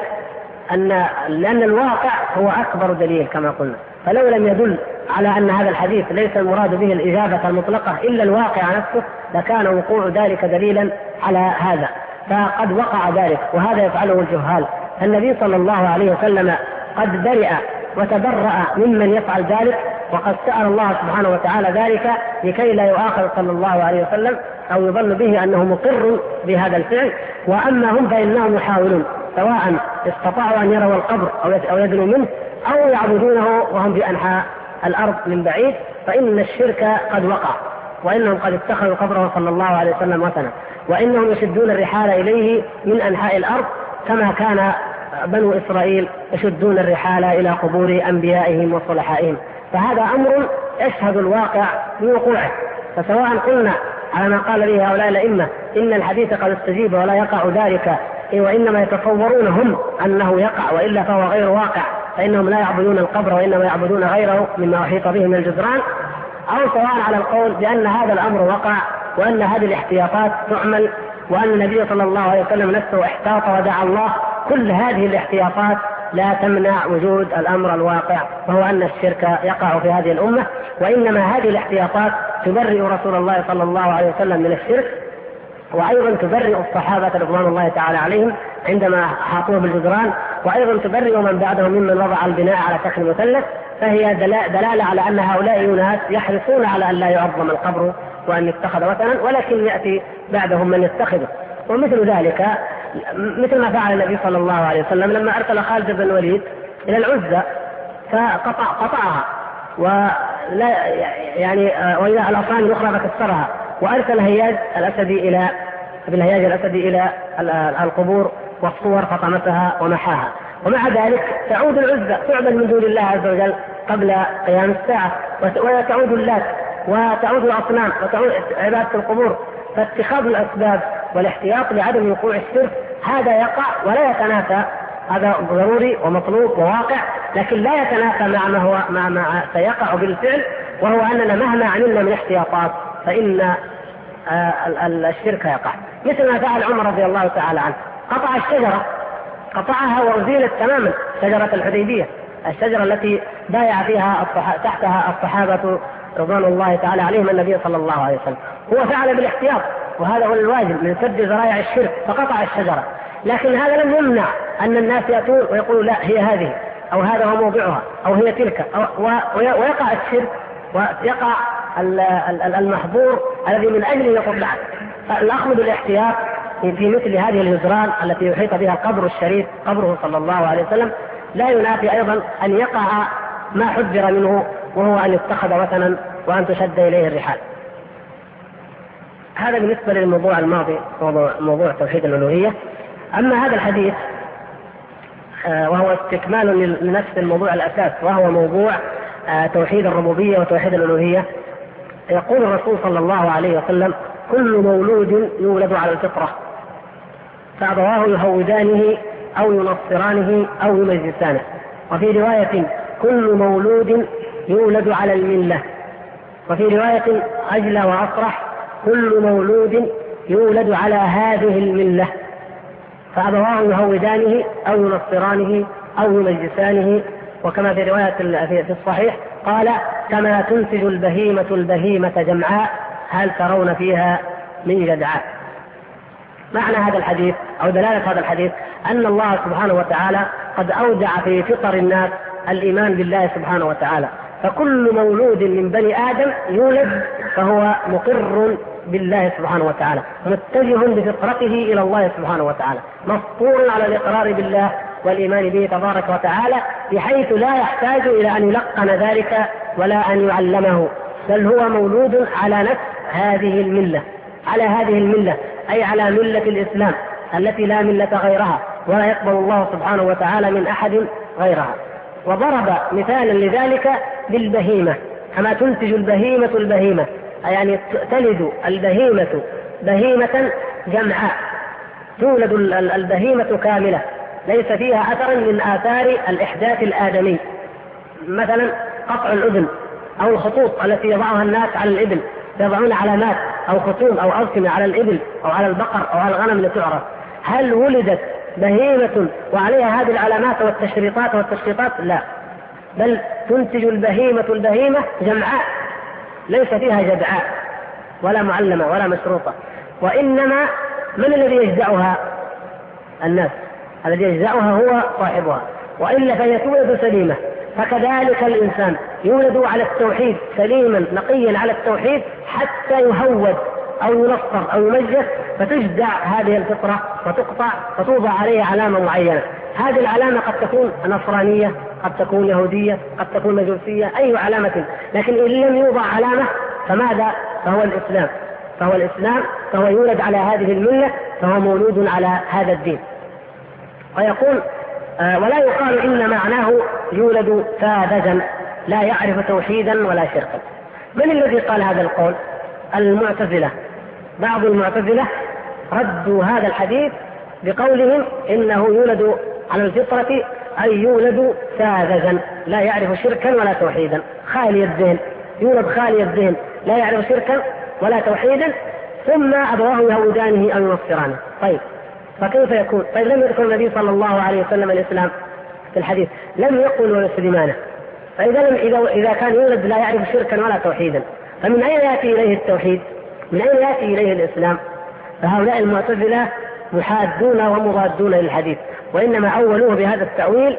لأن الواقع هو أكبر دليل كما قلنا. فلو لم يدل على أن هذا الحديث ليس المراد به الإجابة المطلقة إلا الواقع نفسه لكان وقوع ذلك دليلا على هذا. فقد وقع ذلك وهذا يفعله الجهال. النبي صلى الله عليه وسلم قد برئ وتبرأ ممن يفعل ذلك، وقد سأل الله سبحانه وتعالى ذلك لكي لا يؤاخذ صلى الله عليه وسلم أو يظن به أنه مقر بهذا الفعل. وأما هم فإنهم يحاولون سواء استطاعوا أن يروا القبر أو يدنوا منه أو يعبدونه وهم في أنحاء الأرض من بعيد، فإن الشرك قد وقع، وإنهم قد اتخذوا قبره صلى الله عليه وسلم وثنا، وإنهم يشدون الرحال إليه من أنحاء الأرض كما كان بنو إسرائيل يشدون الرحال إلى قبور أنبيائهم وصلحائهم. فهذا أمر يشهد الواقع بوقوعه. فسواء قلنا على ما قال به هؤلاء الأئمة إن الحديث قد استجيب ولا يقع ذلك، وإنما يتصورون هم أنه يقع وإلا فهو غير واقع، فإنهم لا يعبدون القبر وإنما يعبدون غيره مما أحيط به من الجدران، أو سواء على القول بأن هذا الأمر وقع وأن هذه الاحتياطات تعمل وأن النبي صلى الله عليه وسلم نفسه احتاط ودعا الله. كل هذه الاحتياطات لا تمنع وجود الأمر الواقع، وهو أن الشرك يقع في هذه الأمة. وإنما هذه الاحتياطات تبرئ رسول الله صلى الله عليه وسلم من الشرك، وأيضا تبرئ الصحابة رضوان الله تعالى عليهم عندما حاطوه بالجدران، وأيضا تبرئ من بعدهم ممن وضع البناء على شكل مثلث. فهي دلالة على أن هؤلاء ناس يحرصون على أن لا يعظم القبر وأن يتخذ وثنا، ولكن يأتي بعدهم من يتخذه. ومثل ذلك مثل ما فعل النبي صلى الله عليه وسلم لما أرسل خالد بن الوليد إلى العزى فقطعها، ولا يعني وإلى الأصنام الأخرى فكسرها، وأرسل هياج الأسدي إلى القبور والصور فطمسها ومحاها. ومع ذلك تعود العزى تعبد من دون الله عز وجل قبل قيام الساعة، وتعود اللات وتعود الأصنام وتعود عبادة القبور. فاتخاذ الأسباب والاحتياط لعدم وقوع الشرك هذا يقع ولا يتنافى، هذا ضروري ومطلوب وواقع، لكن لا يتنافى مع ما سيقع بالفعل، وهو أننا مهما عملنا من احتياطات فإن الشرك يقع. مثل ما فعل عمر رضي الله تعالى عنه، قطع الشجرة، قطعها وأزيلت تماما، شجرة الحديبية، الشجرة التي بايع فيها تحتها الصحابة رضوان الله تعالى عليهم النبي صلى الله عليه وسلم. هو فعل بالاحتياط، وهذا هو الواجب من سد ذرائع الشرك، فقطع الشجرة. لكن هذا لم يمنع أن الناس يأتون ويقولوا لا هي هذه، أو هذا هو موضعها، أو هي تلك، ويقع الشرك ويقع المحظور الذي من أجله يقطع. الأخذ بالاحتياط في مثل هذه الهجران التي يحيط بها القبر الشريف قبره صلى الله عليه وسلم لا ينافي أيضا أن يقع ما حذر منه، وهو أن يتخذ وثنا وأن تشد إليه الرحال. هذا بالنسبة للموضوع الماضي، موضوع توحيد الألوهية. أما هذا الحديث وهو استكمال لنفس الموضوع الأساس، وهو موضوع توحيد الربوبية وتوحيد الألوهية. يقول الرسول صلى الله عليه وسلم: كل مولود يولد على الفطرة فأبواه يهودانه أو ينصرانه أو يمجسانه. وفي رواية: كل مولود يولد على الملة. وفي رواية أجلى وأصرح: كل مولود يولد على هذه الملة فأبواه يهودانه أو ينصرانه أو يمجسانه. وكما في رواية في الصحيح قال: كما تنتج البهيمة جمعاء هل ترون فيها من جدعاء. معنى هذا الحديث أو دلالة هذا الحديث أن الله سبحانه وتعالى قد أودع في فطر الناس الإيمان بالله سبحانه وتعالى، فكل مولود من بني آدم يولد فهو مقر بالله سبحانه وتعالى، متجه بفطرته إلى الله سبحانه وتعالى، مفطور على الإقرار بالله والإيمان به تبارك وتعالى، بحيث لا يحتاج إلى أن يلقن ذلك ولا أن يعلمه، بل هو مولود على نفس هذه الملة، على هذه الملة أي على ملة الإسلام التي لا ملة غيرها، ولا يقبل الله سبحانه وتعالى من أحد غيرها. وضرب مثالا لذلك بالبهيمة، كما تنتج البهيمة يعني تلد البهيمة بهيمة جمعاء، تولد البهيمة كاملة ليس فيها أثر من آثار الإحداث الآدمي، مثلا قطع الأذن أو الخطوط التي يضعها الناس على الإبل، يضعون علامات أو خطوط أو أرسمة على الإبل أو على البقر أو على الغنم لتعرف. هل ولدت بهيمة وعليها هذه العلامات والتشريطات؟ لا، بل تنتج البهيمة جمعاء ليس فيها جدعاء ولا معلمة ولا مشروطة. وإنما من الذي يجزعها؟ الناس، الذي يجزعها هو صاحبها، وإلا فهي تولد سليمة. فكذلك الإنسان يولد على التوحيد سليما نقيا على التوحيد حتى يهود أو ينصر أو يمجس، فتجزع هذه الفطرة وتقطع فتوضع عليها علامة معينة. هذه العلامة قد تكون نصرانية، قد تكون يهودية، قد تكون مجوسية، أي علامة، لكن إن لم يوضع علامة فماذا؟ فهو الإسلام، فهو يولد على هذه الملة، فهو مولود على هذا الدين. ويقول ولا يقال إن معناه يولد ساذجا لا يعرف توحيدا ولا شركا. من الذي قال هذا القول؟ المعتزلة. بعض المعتزلة ردوا هذا الحديث بقولهم إنه يولد على الفطرة أي يولد ساذجا لا يعرف شركا ولا توحيدا، خالي الذهن، يولد خالي الذهن لا يعرف شركا ولا توحيدا، ثم أبواه يهودانه أو ينصرانه. طيب فكيف يكون؟ طيب لم يذكر النبي صلى الله عليه وسلم الإسلام، في الحديث لم يقولوا يسلمانه. إذا كان يولد لا يعرف شركا ولا توحيدا، فمن أين يأتي إليه التوحيد؟ من أين يأتي إليه الإسلام؟ فهؤلاء المعتزلة محادون ومضادون للحديث، وإنما أولوه بهذا التأويل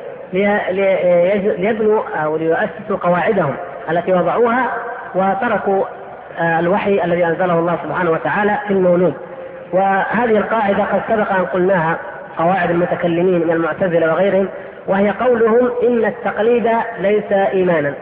ليبنوا أو ليؤسسوا قواعدهم التي وضعوها، وتركوا الوحي الذي أنزله الله سبحانه وتعالى في المولود. وهذه القاعدة قد سبق أن قلناها، قواعد المتكلمين من المعتزلة وغيرهم، وهي قولهم إن التقليد ليس إيمانا.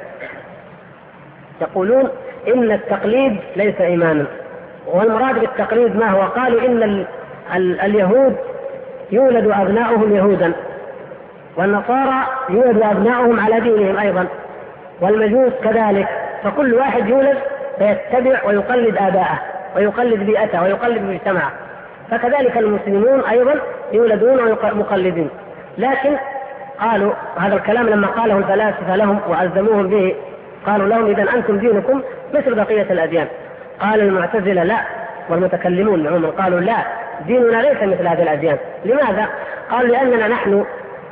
يقولون إن التقليد ليس إيمانا، والمراد بالتقليد ما هو؟ قالوا إن اليهود يولد أبناؤهم يهودا، والنصارى يولد أبناؤهم على دينهم أيضا، والمجوس كذلك، فكل واحد يولد فيتبع ويقلد آباءه ويقلد بيئته ويقلد مجتمعه، فكذلك المسلمون أيضا يولدون ومقلدين. لكن قالوا هذا الكلام لما قاله الفلاسفة لهم وألزموهم به، قالوا لهم إذن أنتم دينكم مثل بقية الأديان. قال المعتزلة لا، والمتكلمون عموما قالوا لا، ديننا ليس مثل هذه الأديان. لماذا؟ قالوا لأننا نحن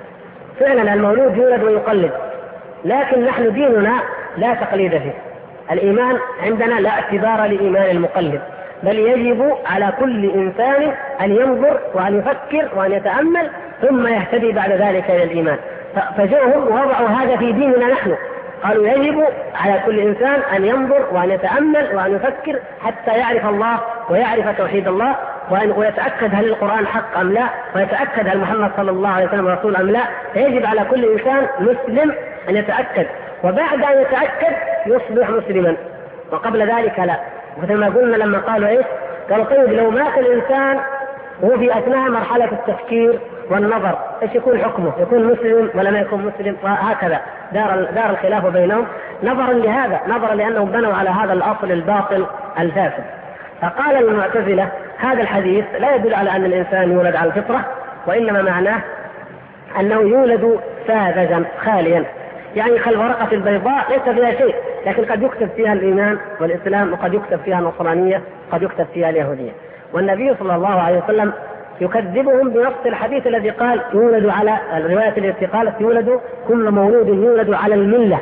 فعلا المولود يولد ويقلد، لكن نحن ديننا لا تقليد فيه. الإيمان عندنا لا اعتبار لإيمان المقلد، بل يجب على كل إنسان أن ينظر وأن يفكر وأن يتأمل ثم يهتدي بعد ذلك إلى الإيمان. فجاءهم ووضعوا هذا في ديننا نحن، قالوا يجب على كل إنسان أن ينظر وأن يتأمل وأن يفكر حتى يعرف الله ويعرف توحيد الله، ويتأكد هل القرآن حق أم لا، ويتأكد هل محمد صلى الله عليه وسلم رسول أم لا. فيجب على كل إنسان مسلم أن يتأكد، وبعد أن يتأكد يصبح مسلما، وقبل ذلك لا. مثل ما قلنا لما قالوا إيش؟ قالوا طيب لو مات الإنسان وهو في أثناء مرحلة التفكير والنظر إيش يكون حكمه؟ يكون مسلم ولا ما يكون مسلم؟ وهكذا دار الخلاف بينهم، نظرا لهذا، نظرا لأنهم بنوا على هذا الأصل الباطل الفاسد. فقال المعتزلة هذا الحديث لا يدل على أن الإنسان يولد على الفطرة، وإنما معناه أنه يولد ساذجا خاليا، يعني كالورقة البيضاء ليس فيها شيء، لكن قد يكتب فيها الإيمان والإسلام، وقد يكتب فيها النصرانية، قد يكتب فيها اليهودية. والنبي صلى الله عليه وسلم يكذبهم بنص الحديث الذي قال يولد على الرواية التي قالت يولد كل مولود يولد على الملة،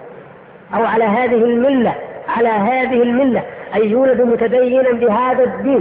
أو على هذه الملة، على هذه الملة، أي يولد متدينا بهذا الدين.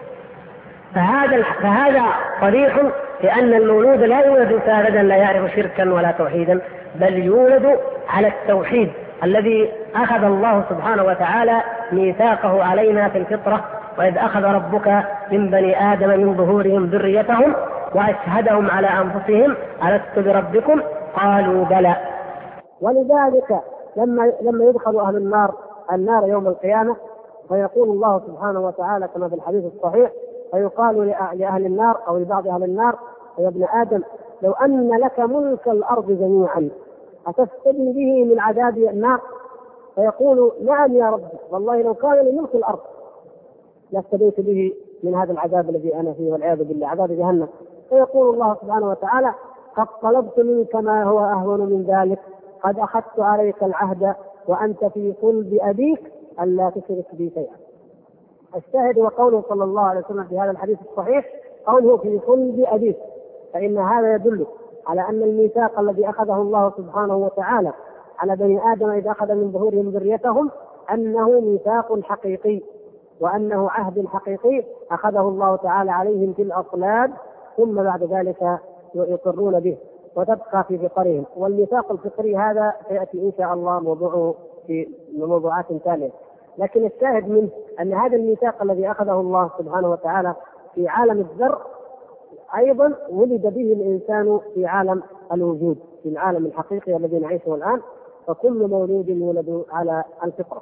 فهذا صريح لأن المولود لا يولد ساذجا لا يعرف شركا ولا توحيدا، بل يولد على التوحيد الذي أخذ الله سبحانه وتعالى ميثاقه علينا في الفطرة، وإذ أخذ ربك من بني آدم من ظهورهم ذريتهم وأشهدهم على أنفسهم ألست بربكم قالوا بلى. ولذلك لما يدخل أهل النار يوم القيامة فيقول الله سبحانه وتعالى كما في الحديث الصحيح، فيقال لأهل النار أو لبعض أهل النار يا ابن آدم لو أن لك ملك الأرض جميعا أتفتدي به من عذاب النار؟ فيقول نعم يا رب، والله لو كان لي ملك الأرض لافتديت به من هذا العذاب الذي أنا فيه والعياذ بالله، عذاب جهنم. فيقول الله سبحانه وتعالى قد طلبت منك ما هو أهون من ذلك، قد أخذت عليك العهد وأنت في صلب أبيك ألا تشرك بي شيئا. الشاهد وقوله صلى الله عليه وسلم في هذا الحديث الصحيح قوله في صلب أبيك، فإن هذا يدل على أن الميثاق الذي أخذه الله سبحانه وتعالى على بني آدم إذا أخذ من ظهورهم ذريتهم أنه ميثاق حقيقي، وأنه عهد حقيقي أخذه الله تعالى عليهم في الأصلاب، ثم بعد ذلك يقرون به وتبقى في فطرهم. والميثاق الفطري هذا سيأتي إن شاء الله موضوعه في موضوعات ثانية، لكن الشاهد منه أن هذا الميثاق الذي أخذه الله سبحانه وتعالى في عالم الذر أيضا ولد به الإنسان في عالم الوجود، في العالم الحقيقي الذي نعيشه الآن، فكل مولود يولد على الفطرة.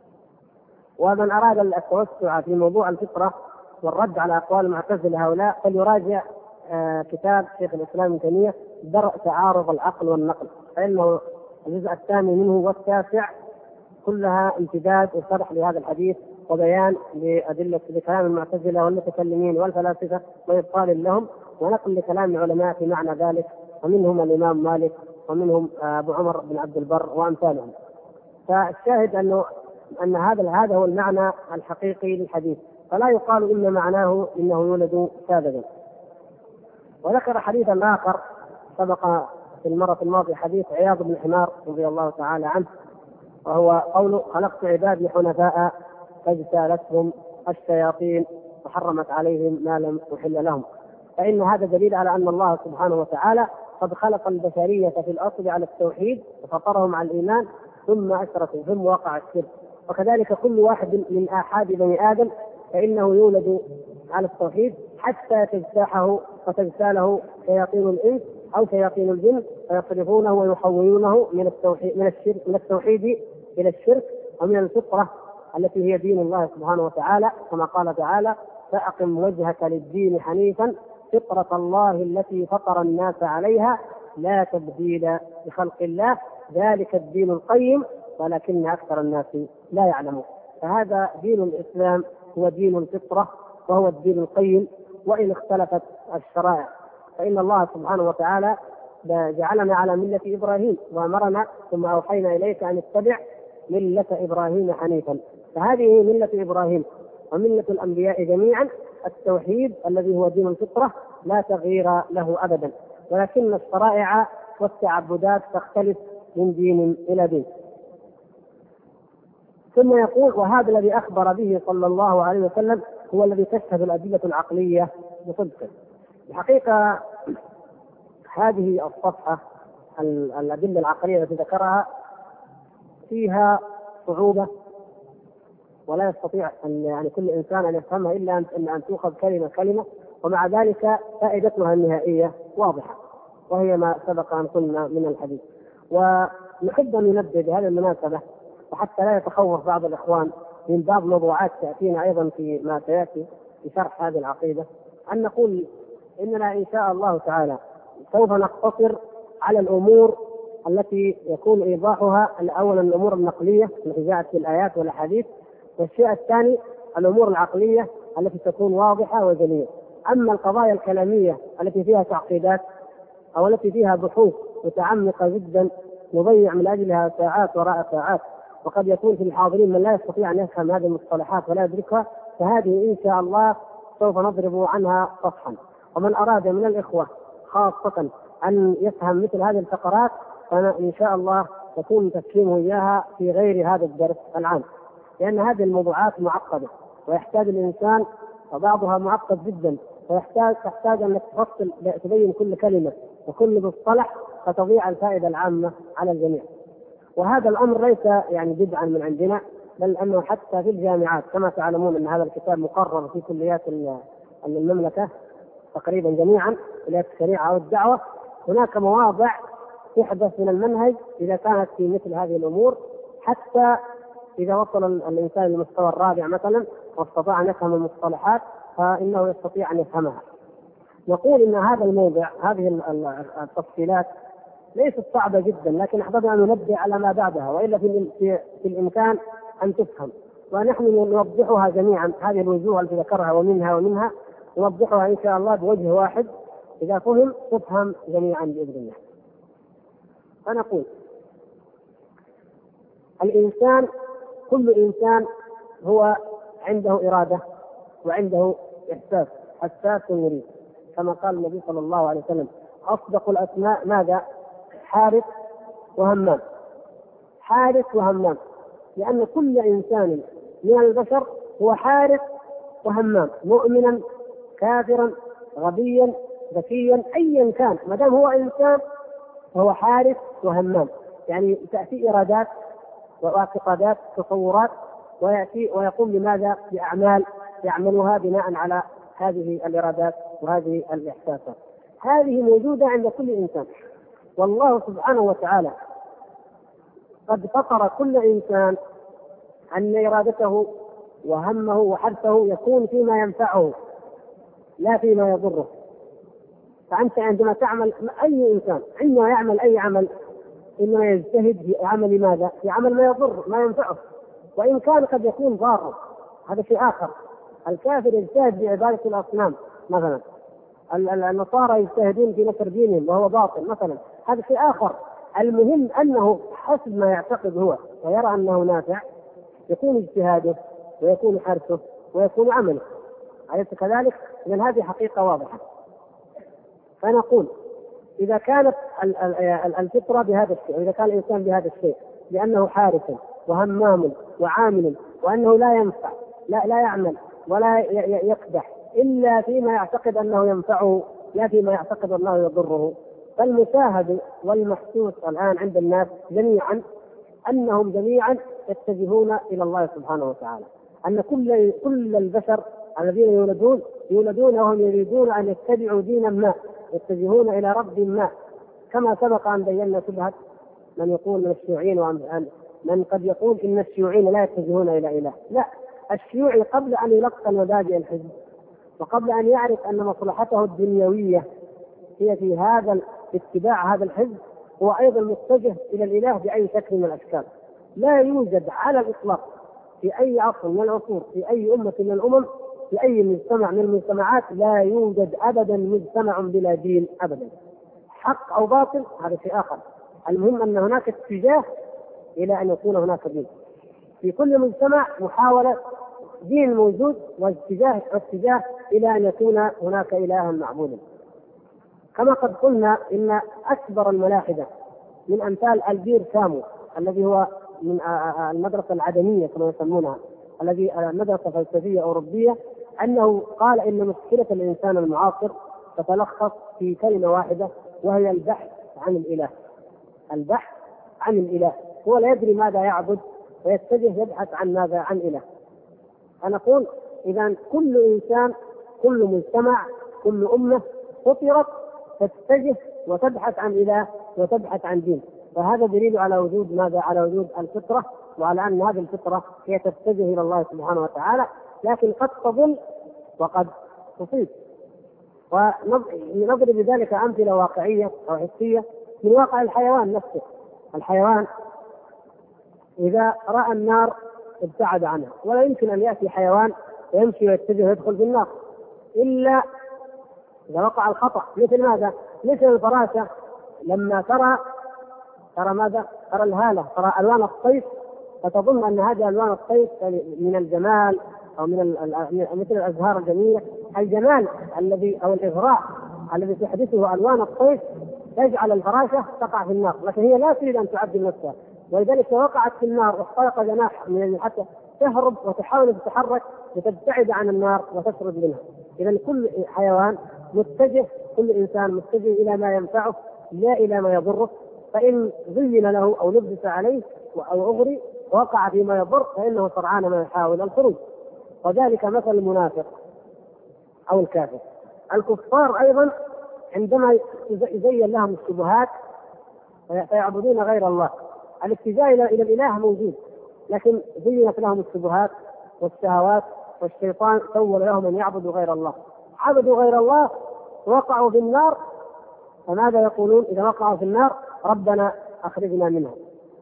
ومن أراد التوسع في موضوع الفطرة والرد على أقوال المعتزلة هؤلاء فليراجع كتاب شيخ الإسلام ابن تيمية درء تعارض العقل والنقل، فإنه الجزء الثاني منه والتاسع كلها امتداد وشرح لهذا الحديث وبيان لأدلة لكلام المعتزلة والمتكلمين والفلاسفة وإبطال لهم ونقل لكلام العلماء في معنى ذلك، ومنهم الإمام مالك ومنهم أبو عمر بن عبد البر وأمثالهم. فالشاهد أن هذا هو المعنى الحقيقي للحديث، فلا يقال إن معناه إنه يولد ساذجا. وذكر حديثا آخر سبق في المرة الماضية حديث عياض بن حمار رضي الله تعالى عنه، وهو قوله: خلقت عبادي حنفاء فاجتالتهم الشياطين وحرمت عليهم ما لم أحل لهم. فإن هذا دليل على أن الله سبحانه وتعالى قد خلق البشرية في الأصل على التوحيد وفطرهم على الإيمان، ثم أشركوا ثم وقع الشرك. وكذلك كل واحد من آحاد بني آدم فإنه يولد على التوحيد حتى تجتاحه وتجتاله شياطين الإنس أو شياطين الجن فيصرفونه ويحولونه من التوحيد إلى الشرك، ومن الفطرة التي هي دين الله سبحانه وتعالى، كما قال تعالى: فأقم وجهك للدين حنيفا فطرة الله التي فطر الناس عليها لا تبديل لخلق الله ذلك الدين القيم ولكن أكثر الناس لا يعلمون. فهذا دين الإسلام هو دين الفطرة وهو الدين القيم، وإن اختلفت الشرائع، فإن الله سبحانه وتعالى جعلنا على ملة إبراهيم وأمرنا: ثم أوحينا إليك أن اتبع ملة إبراهيم حنيفا. فهذه ملة إبراهيم وملة الأنبياء جميعا التوحيد الذي هو دين الفطرة لا تغيير له أبدا، ولكن الشرائع والتعبدات تختلف من دين إلى دين. ثم يقول: وهذا الذي أخبر به صلى الله عليه وسلم هو الذي تشهد الأدلة العقلية بصدقه. الحقيقة هذه الصفحة الأدلة العقلية التي ذكرها فيها صعوبة، ولا يستطيع يعني كل إنسان أن يفهمها إلا أن تؤخذ كلمة كلمة، ومع ذلك فائدتها النهائية واضحة، وهي ما سبق أن قلنا من الحديث. ونحب أن ننبه بهذه المناسبة، وحتى لا يتخوف بعض الإخوان من باب موضوعات تأتينا أيضا في ما سيأتي في شرح هذه العقيدة، أن نقول إننا إن شاء الله تعالى سوف نقتصر على الأمور التي يكون إيضاحها أولا الأمور النقلية التي جاءت في الآيات والأحاديث، والشيء الثاني الأمور العقلية التي تكون واضحة وجلية. أما القضايا الكلامية التي فيها تعقيدات أو التي فيها بحوث متعمقة جدا نضيع من أجلها ساعات وراء ساعات، وقد يكون في الحاضرين من لا يستطيع أن يفهم هذه المصطلحات ولا يدركها، فهذه إن شاء الله سوف نضرب عنها صفحا. ومن أراد من الإخوة خاصة أن يفهم مثل هذه الفقرات فإن شاء الله تكون تسليمه إياها في غير هذا الدرس العام، لأن هذه الموضوعات معقدة ويحتاج الإنسان، وبعضها معقد جدا، تحتاج أن تفصل تبين كل كلمة وكل مصطلح فتضيع الفائدة العامة على الجميع. وهذا الأمر ليس يعني بدعا من عندنا، بل أنه حتى في الجامعات كما تعلمون أن هذا الكتاب مقرر في كليات المملكة تقريبا جميعا، كليات الشريعة والدعوة، هناك مواضع تحدث من المنهج إذا كانت في مثل هذه الأمور، حتى إذا وصل الإنسان للمستوى الرابع مثلا واستطاع أن يفهم المصطلحات فإنه يستطيع أن يفهمها. نقول إن هذا الموضع هذه التفصيلات ليست صعبة جدا، لكن أحببنا أن ننبه على ما بعدها، وإلا في الإمكان أن تفهم، ونحن نوضحها جميعا هذه الوجوه التي ذكرها ومنها نوضحها إن شاء الله بوجه واحد، إذا فهم تفهم جميعا بإذن الله. فنقول الإنسان كل إنسان هو عنده إرادة وعنده إحساس، حساس يريد، كما قال النبي صلى الله عليه وسلم: أصدق الأسماء ماذا؟ حارث وهمام. حارث وهمام، لأن كل إنسان من البشر هو حارث وهمام، مؤمنا كافرا غبيا ذكيا أيا كان، ما دام هو إنسان فهو حارث وهمام. يعني تأتي إرادات واعتقادات تصورات، ويأتي ويقوم بماذا؟ بأعمال يعملها بناء على هذه الإرادات وهذه الإحساسات. هذه موجودة عند كل إنسان، والله سبحانه وتعالى قد فطر كل إنسان أن إرادته وهمه وحرصه يكون فيما ينفعه لا فيما يضره. فأنت عندما تعمل، أي إنسان عندما يعمل أي عمل إنما يجتهد في عمل ماذا؟ في عمل ما يضر ما ينفعه، وإن كان قد يكون ضارا، هذا شيء آخر. الكافر يجتهد بعبادة الأصنام مثلا، النصارى يجتهدون في نشر دينهم وهو باطل مثلا، هذا شيء آخر. المهم أنه حسب ما يعتقد هو ويرى أنه نافع يكون اجتهاده ويكون حرصه ويكون عمله، أليس كذلك؟ إذن هذه حقيقة واضحة. فنقول إذا كانت الفطرة بهذا الشيء، وإذا كان الإنسان بهذا الشيء لأنه حارس وهمام وعامل، وأنه لا ينفع لا يعمل ولا يقدح إلا فيما يعتقد أنه ينفعه لا فيما يعتقد أنه يضره، فالمشاهد والمحسوس الآن عند الناس جميعا أنهم جميعا يتجهون إلى الله سبحانه وتعالى، أن كل البشر الذين يولدون وهم يريدون أن يتبعوا دينا ما، يتجهون إلى رب ما، كما سبق أن بينا شبهة من يقول من الشيوعيين ومن قد يقول إن الشيوعيين لا يتجهون إلى إله. لا، الشيوعي قبل أن يلقى مبادئ الحزب وقبل أن يعرف أن مصلحته الدنيوية هي في اتباع هذا الحزب هو أيضا متجه إلى الإله بأي شكل من الأشكال. لا يوجد على الإطلاق في أي عصر من العصور، في أي أمة من الأمم، في أي مجتمع من المجتمعات، لا يوجد أبدا مجتمع بلا دين أبدا، حق أو باطل هذا شيء آخر. المهم أن هناك اتجاه إلى أن يكون هناك دين. في كل مجتمع محاولة دين موجود واتجاه إلى أن يكون هناك إلها معبودا. كما قد قلنا إن أكبر الملاحدة من أمثال البير كامو الذي هو من المدرسة العدمية كما يسمونها، الذي مدرسة فلسفية أوروبية، أنه قال إن مشكلة الإنسان المعاصر تتلخص في كلمة واحدة وهي البحث عن الإله. البحث عن الإله، هو لا يدري ماذا يعبد ويتجه يبحث عن ماذا؟ عن إله. أنا أقول إذا كل إنسان، كل مجتمع، كل أمة فطرت تتجه وتبحث عن إله وتبحث عن دين، فهذا دليل على وجود ماذا؟ على وجود الفطرة، وعلى أن هذه الفطرة هي تتجه إلى الله سبحانه وتعالى، لكن قد تضل وقد تصيب. ونضرب بذلك أمثلة واقعية أو حسية من واقع الحيوان نفسه. الحيوان إذا رأى النار ابتعد عنها، ولا يمكن أن يأتي حيوان ويمشي ويتجه ويدخل في النار إلا إذا وقع الخطأ. مثل ماذا؟ مثل الفراشة لما ترى ماذا؟ ترى الهالة، ترى ألوان الطيف، فتظن أن هذه ألوان الطيف من الجمال أو مثل الأزهار الجميلة. الجمال الذي أو الإغراء الذي تحدثه ألوان الطيف تجعل الفراشة تقع في النار، لكن هي لا تريد أن تعذب نفسها، ولذلك وقعت في النار واخترق جناح من حتى تهرب وتحاول أن تتحرك لتبتعد عن النار وتشرد منها. إذا كل حيوان متجه، كل إنسان متجه إلى ما ينفعه لا إلى ما يضره، فإن زين له أو لبس عليه أو أغري وقع فيما يضر فإنه سرعان ما يحاول الخروج. وذلك مثل المنافق أو الكافر. الكفار أيضا عندما يزين لهم الشبهات فيعبدون غير الله، الاتجاه إلى الإله موجود، لكن زينت لهم الشبهات والشهوات والشيطان سول لهم أن يعبدوا غير الله، عبدوا غير الله وقعوا في النار. فماذا يقولون إذا وقعوا في النار؟ ربنا أخرجنا منها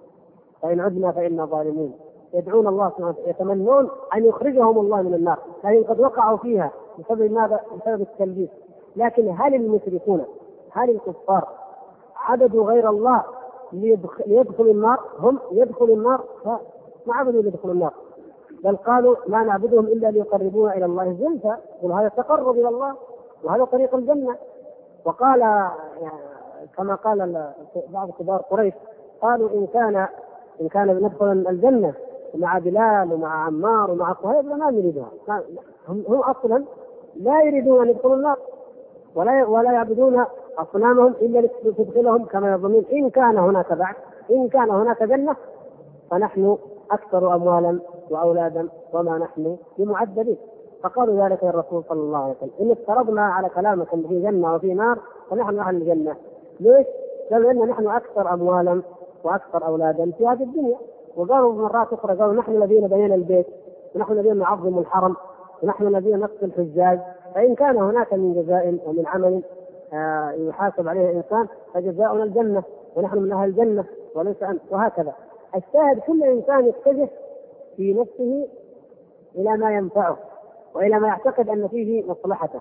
فإن عدنا فإنا ظالمون. يدعون الله سبحانه وتعالى، يتمنون أن يخرجهم الله من النار، لكن قد وقعوا فيها بسبب ماذا؟ بسبب التلبيس. لكن هل المشركون، هل الكفار عبدوا غير الله ليدخلوا النار؟ هم يدخلوا النار فما عبدوا ليدخلوا النار، بل قالوا ما نعبدهم إلا ليقربونا إلى الله زلفى، وهذا تقرب إلى الله وهذا طريق الجنة. وقال كما قال بعض كبار قريش قالوا إن كان ندخل الجنة مع بلال ومع عمار ومع صهيب ما نريدها. هم أصلا لا يريدون أن يدخلوا النار ولا يعبدون أصنامهم إلا لتدخلهم كما يظنون. إن كان هناك بعث، إن كان هناك جنة فنحن أكثر أموالا وأولادا وما نحن بمعذبين. فقالوا ذلك للرسول صلى الله عليه وسلم إن افترضنا على كلامك أن في جنة وفي نار فنحن أهل الجنة. ليش؟ قالوا إن نحن أكثر أموالا وأكثر أولادا في هذه الدنيا. وقالوا مرات أخرى قالوا نحن الذين بنينا البيت ونحن الذين نعظم الحرم ونحن الذين نقتل الحجاج، فإن كان هناك من جزاء ومن عمل يحاسب عليه الإنسان فجزاؤنا الجنة ونحن من أهل الجنة وليس أنت. وهكذا الشاهد كل إنسان يتجه في نفسه إلى ما ينفعه وإلى ما يعتقد أن فيه مصلحته،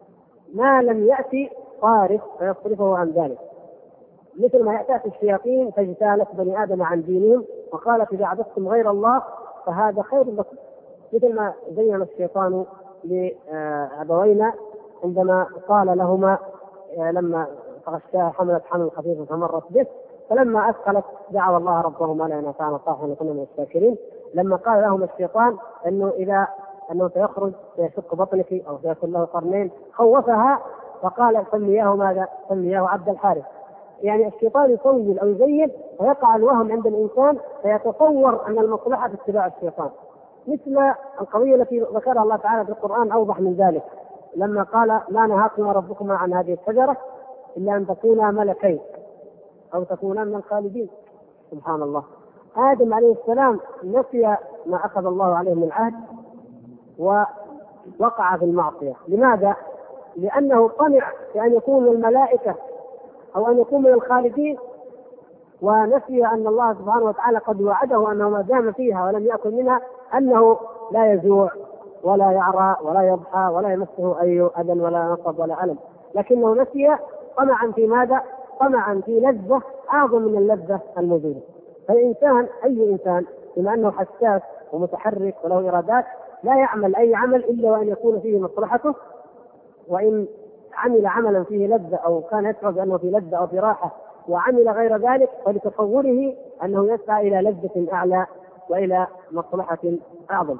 ما لم يأتي صارف فيصرفه عن ذلك. مثل ما يأتي الشياطين فاجتالت بني آدم عن دينهم وقالت إذا عبدتم غير الله فهذا خير لكم، مثل ما زين الشيطان لأبوينا عندما قال لهما لما فغشاها حملت حمل خفيفا فمرت به، فلما أثقلت دعوا الله ربهما لئن أطعنا صالحا لكنا من الشاكرين. لما قال لهم الشيطان أنه سيخرج سيشق بطنك أو سيكون له قرنين خوفها، فقال سمياه ماذا؟ سمياه عبد الحارث. يعني الشيطان يصول أو يزين ويقع الوهم عند الإنسان فيتصور أن المصلحة في اتباع الشيطان، مثل القضية التي ذكرها الله تعالى في القرآن أوضح من ذلك لما قال ما نهاكما ربكما عن هذه الشجرة إلا أن تكونا ملكين أو تكونا من الخالدين. سبحان الله. آدم عليه السلام نسي ما أخذ الله عليه من العهد ووقع في المعصية. لماذا؟ لأنه طمع في أن يكون من الملائكة أو أن يكون من الخالدين، ونسي أن الله سبحانه وتعالى قد وعده أنه ما دام فيها ولم يأكل منها أنه لا يجوع ولا يعرى ولا يضحى ولا يمسه أي أذى ولا نصب ولا ألم، لكنه نسي طمعا في ماذا؟ طمعا في لذة أعظم من اللذة الموجودة. فالإنسان أي إنسان بما أنه حساس ومتحرك وله إرادات لا يعمل أي عمل إلا وأن يكون فيه مصلحته، وإن عمل عملا فيه لذة أو كان يشعر بأنه في لذة أو في راحة وعمل غير ذلك فلتصوره أنه يسعى إلى لذة أعلى وإلى مصلحة أعظم،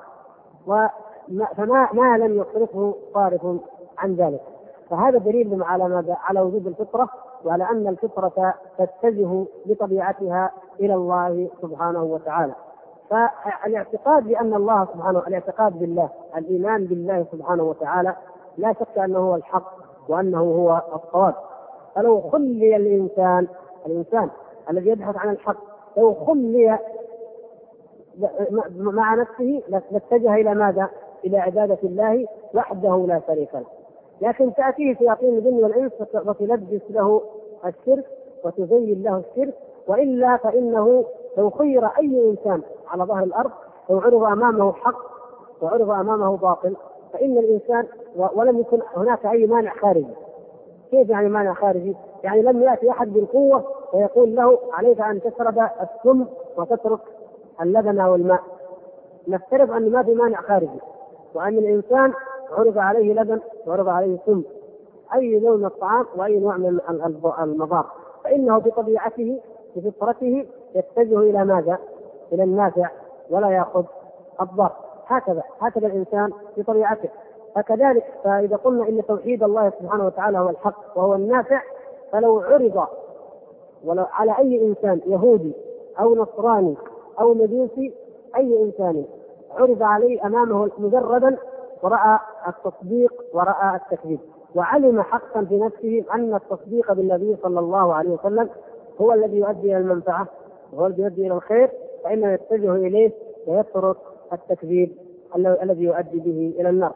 فما لم يصرفه صارف عن ذلك. فهذا دليل على ماذا؟ على وجود الفطرة، وعلى أن الفطرة تتجه بطبيعتها إلى الله سبحانه وتعالى. فالاعتقاد بأن الله سبحانه، الاعتقاد بالله، الإيمان بالله سبحانه وتعالى لا شك أنه هو الحق وأنه هو الصواب. فلو خلي الإنسان الذي يبحث عن الحق لو خلي مع نفسه لاتجه إلى ماذا؟ إلى عبادة الله وحده لا شريك له. لكن تأتيه شياطين الجن والإنس وتلبس له الشرك وتزين له الشرك، وإلا فإنه لو خير أي إنسان على ظهر الأرض لو عرض أمامه حق وعرض أمامه باطل فإن الإنسان ولم يكن هناك أي مانع خارجي. كيف يعني مانع خارجي؟ يعني لم يأتي أحد بالقوة ويقول له عليك أن تشرب السم وتترك اللبن والماء. نفترض أن ما في مانع خارجي، وأن الإنسان عرض عليه لبن وعرض عليه سم، أي نوع من الطعام وأي نوع من المضار، فإنه بطبيعته بفطرته يتجه إلى ماذا؟ إلى النافع ولا يأخذ الضار. هكذا الإنسان بطبيعته. فكذلك فإذا قلنا إن توحيد الله سبحانه وتعالى هو الحق وهو النافع، فلو عرض ولو على أي إنسان يهودي أو نصراني أو مجوسي، أي إنسان عرض عليه أمامه مجردا ورأى التصديق ورأى التكذيب وعلم حقا في نفسه أن التصديق بالنبي صلى الله عليه وسلم هو الذي يؤدي إلى المنفعة وهو الذي يؤدي إلى الخير، فإنه يتجه إليه ويترك التكذيب الذي يؤدي به إلى النار.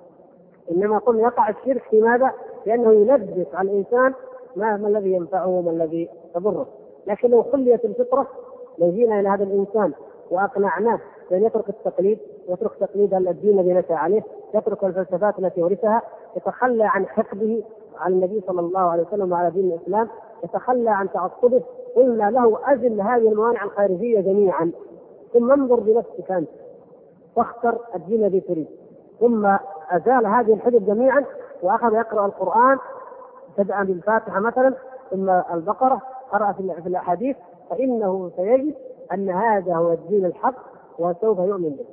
إنما قلنا يقع الشرك في ماذا؟ لأنه يلبس على الإنسان ما الذي ينفعه وما الذي يضره. لكن لو خليت الفطرة، لو جينا إلى هذا الإنسان وأقنعناه بأن يترك التقليد، يترك تقليد الدين الذي نشأ عليه، يترك الفلسفات التي ورثها، يتخلى عن حقده على النبي صلى الله عليه وسلم وعلى دين الإسلام، يتخلى عن تعصبه، قلنا له أزل هذه الموانع الخارجية جميعا، ثم انظر بنفسك أنت واختر الدين الذي تريد. ثم أزال هذه الحدود جميعا وأخذ يقرأ القرآن بدءا بالفاتحة مثلا ثم البقرة، قرأ في الأحاديث، فإنه سيجد أن هذا هو الدين الحق وسوف يؤمن به.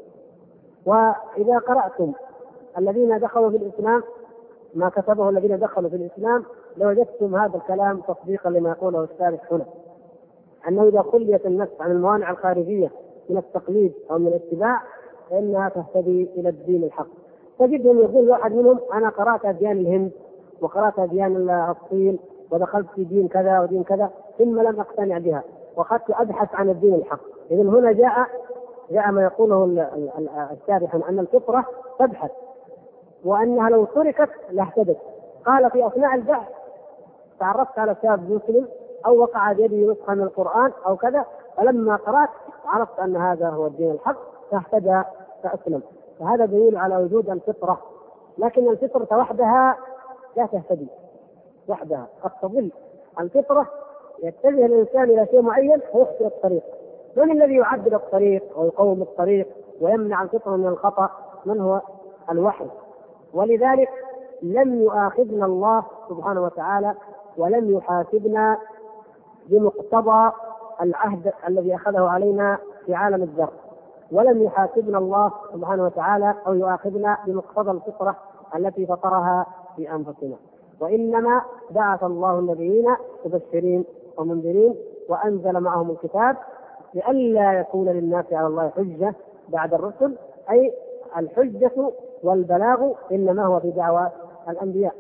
وإذا قرأتم الذين دخلوا في الإسلام ما كتبه الذين دخلوا في الإسلام لوجدتم هذا الكلام تصديقا لما يقوله الشارح هنا، أنه إذا خليت النفس عن الموانع الخارجية من التقليد أو من الاتباع فإنها تهتدي إلى الدين الحق. تجدهم يقول واحد منهم أنا قرأت أديان الهند وقرأت أديان الصين ودخلت في دين كذا ودين كذا ثم لم أقتنع بها وأخذت أبحث عن الدين الحق. إذن هنا جاء ما يقوله الشارح أن الفطرة تبحث وأنها لو تركت لاهتدت. قال في أثناء البحث تعرفت على شاب مسلم أو وقع بيده نسخة من القرآن أو كذا، فلما قرأت عرفت أن هذا هو الدين الحق فاهتدى فأسلم. فهذا دليل على وجود الفطرة، لكن الفطرة وحدها لا تهتدي وحدها، قد تضل. الفطرة يتجه الإنسان إلى شيء معين ويخطئ الطريق. من الذي يعدل الطريق ويقوم الطريق ويمنع الفطرة من الخطأ؟ من هو؟ الوحي. ولذلك لم يؤاخذنا الله سبحانه وتعالى ولم يحاسبنا بمقتضى العهد الذي أخذه علينا في عالم الذر، ولم يحاسبنا الله سبحانه وتعالى أو يؤاخذنا بمقتضى الفطرة التي فطرها في أنفسنا، وإنما بعث الله النبيين مبشرين ومنذرين وأنزل معهم الكتاب لئلا يكون للناس على الله حجة بعد الرسل، أي الحجة والبلاغ إنما هو في دعوى الأنبياء.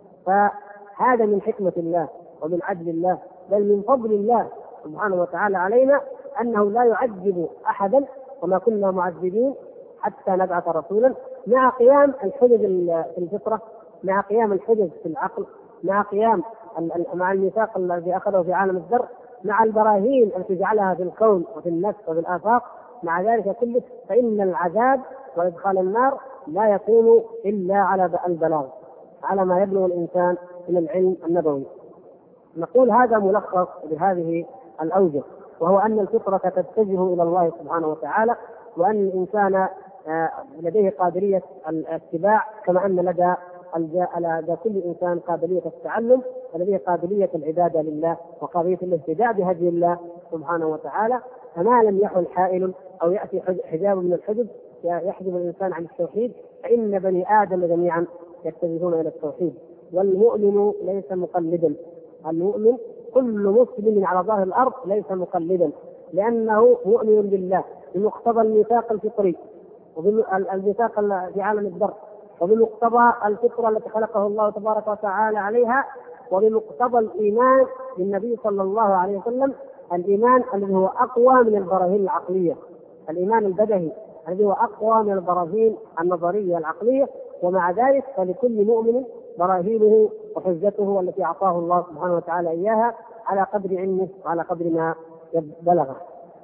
فهذا من حكمة الله ومن عدل الله، بل من فضل الله سبحانه وتعالى علينا أنه لا يعذب أحدا، وما كنا معذبين حتى نبعث رسولا، مع قيام الحجج في الفطرة، مع قيام الحجج في العقل، مع قيام مع الميثاق الذي أخذه في عالم الذر، مع البراهين التي جعلها في الكون وفي النفس وفي الآفاق. مع ذلك كله فإن العذاب وإدخال النار لا يكون إلا على البلاغ، على ما يبلغ الإنسان من العلم النبوي. نقول هذا ملخص لهذه الأوجه، وهو أن الفطرة تتجه إلى الله سبحانه وتعالى، وأن الإنسان لديه قابلية الاتباع، كما أن لدى كل إنسان قابلية التعلم، ولديه قابلية العبادة لله وقابلية الاهتداء بهدي الله سبحانه وتعالى. فما لم يحل حائل أو يأتي حجاب من الحجب يحجب الإنسان عن التوحيد، فإن بني آدم جميعا يتجهون إلى التوحيد. والمؤمن ليس مقلدا، المؤمن كل مسلم على ظهر الأرض ليس مقلدا، لأنه مؤمن بالله بمقتضى الميثاق الفطري والميثاق في عالم الذر، وبمقتضى الفطرة التي خلقه الله تبارك وتعالى عليها، وبمقتضى الإيمان بالنبي صلى الله عليه وسلم، الإيمان الذي هو أقوى من البراهين العقلية، الإيمان البدهي الذي هو أقوى من البراهين النظرية العقلية. ومع ذلك فلكل مؤمن براهينه وحجته التي أعطاه الله سبحانه وتعالى إياها على قدر علمه وعلى قدر ما بلغه.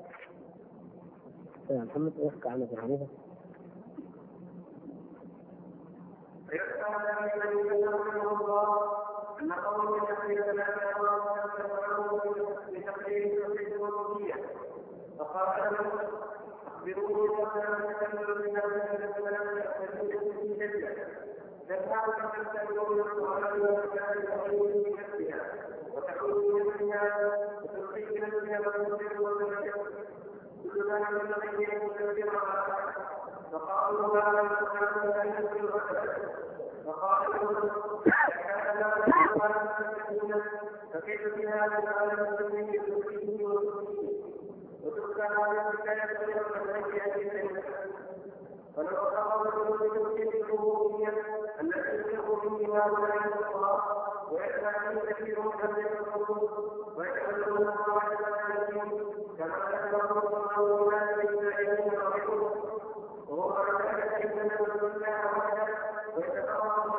محمد يحكي عن ابي حنيفه. أن قوم يحيى لا بتقرير توحيد الربوبية، فقال لهم أخبروني وأنا أتكلم من فكيف في هذا العالم الذي يدركه وتلك هذه الحكاية غير فلو أخبروا بتوحيد الربوبية التي يخرج منها ولا الله ويأتي كثير من يكفرون ويتكلمون عن العالمين كما ذكر الله لا يستعين غيره وهو على ذلك إننا بالله وحده ويتفرق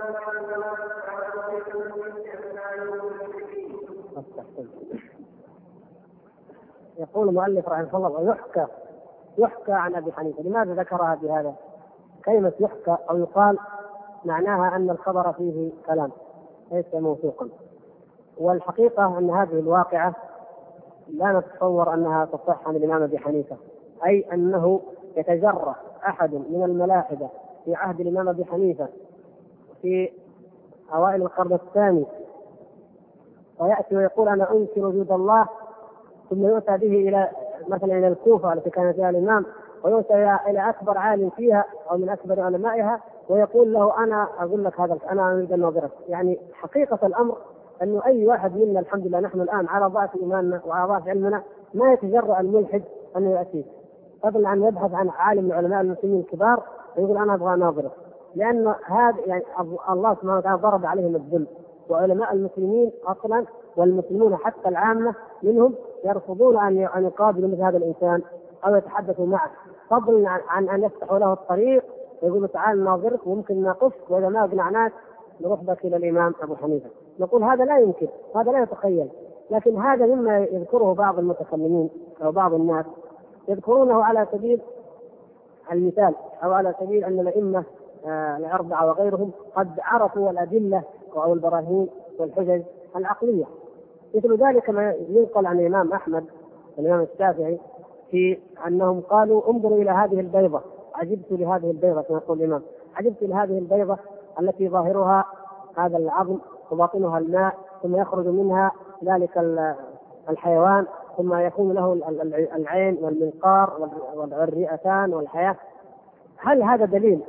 يقول المؤلف رحمه الله ويحكى عن ابي حنيفه. لماذا ذكرها بهذا؟ كلمه يحكى او يقال معناها ان الخبر فيه كلام ليس موثوقا، والحقيقه ان هذه الواقعه لا نتصور انها تصح عن الامام ابي حنيفه، اي انه يتجرأ احد من الملاحده في عهد الامام ابي حنيفه في اوائل القرن الثاني وياتي ويقول انا انكر وجود الله، ثم يؤتى به الى مثلا الى الكوفه التي كان فيها الامام، ويؤتى الى اكبر عالم فيها او من اكبر علمائها ويقول له انا اقول لك هذا، انا اريد ان اناظرك. يعني حقيقه الامر انه اي واحد منا الحمد لله نحن الان على ضعف ايماننا وعلى ضعف علمنا ما يتجرأ الملحد ان ياتيه، فضلا عن يبحث عن عالم من علماء المسلمين الكبار ويقول انا ابغى اناظرك، لان هذا يعني الله سبحانه وتعالى ضرب عليهم الذل، وعلماء المسلمين اصلا والمسلمون حتى العامه منهم يرفضون ان يقابلوا مثل هذا الانسان او يتحدثوا معه، فضلا عن ان يفتحوا له الطريق ويقولوا تعال ناظرك وممكن ناقشك، واذا ما اقنعناك نروح بك الى الامام ابو حنيفه. نقول هذا لا يمكن، هذا لا يتخيل، لكن هذا مما يذكره بعض المتكلمين او بعض الناس يذكرونه على سبيل المثال او على سبيل ان الائمه الاربعه وغيرهم قد عرفوا الادله او البراهين والحجج العقليه. مثل ذلك ما ينقل عن الامام احمد والامام الشافعي في انهم قالوا انظروا الى هذه البيضه، عجبت لهذه البيضه كما يقول الامام، عجبت لهذه البيضه التي ظاهرها هذا العظم وباطنها الماء، ثم يخرج منها ذلك الحيوان، ثم يكون له العين والمنقار والرئتان والحياة. هل هذا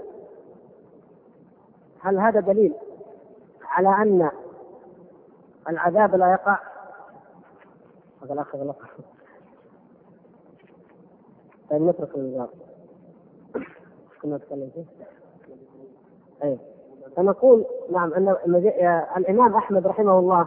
دليل على أن العذاب لا يقع؟ هذا الأخ غلط. طيب نترك الجواب. كنا نتكلم فيه. أي فنقول نعم أن الإمام أحمد رحمه الله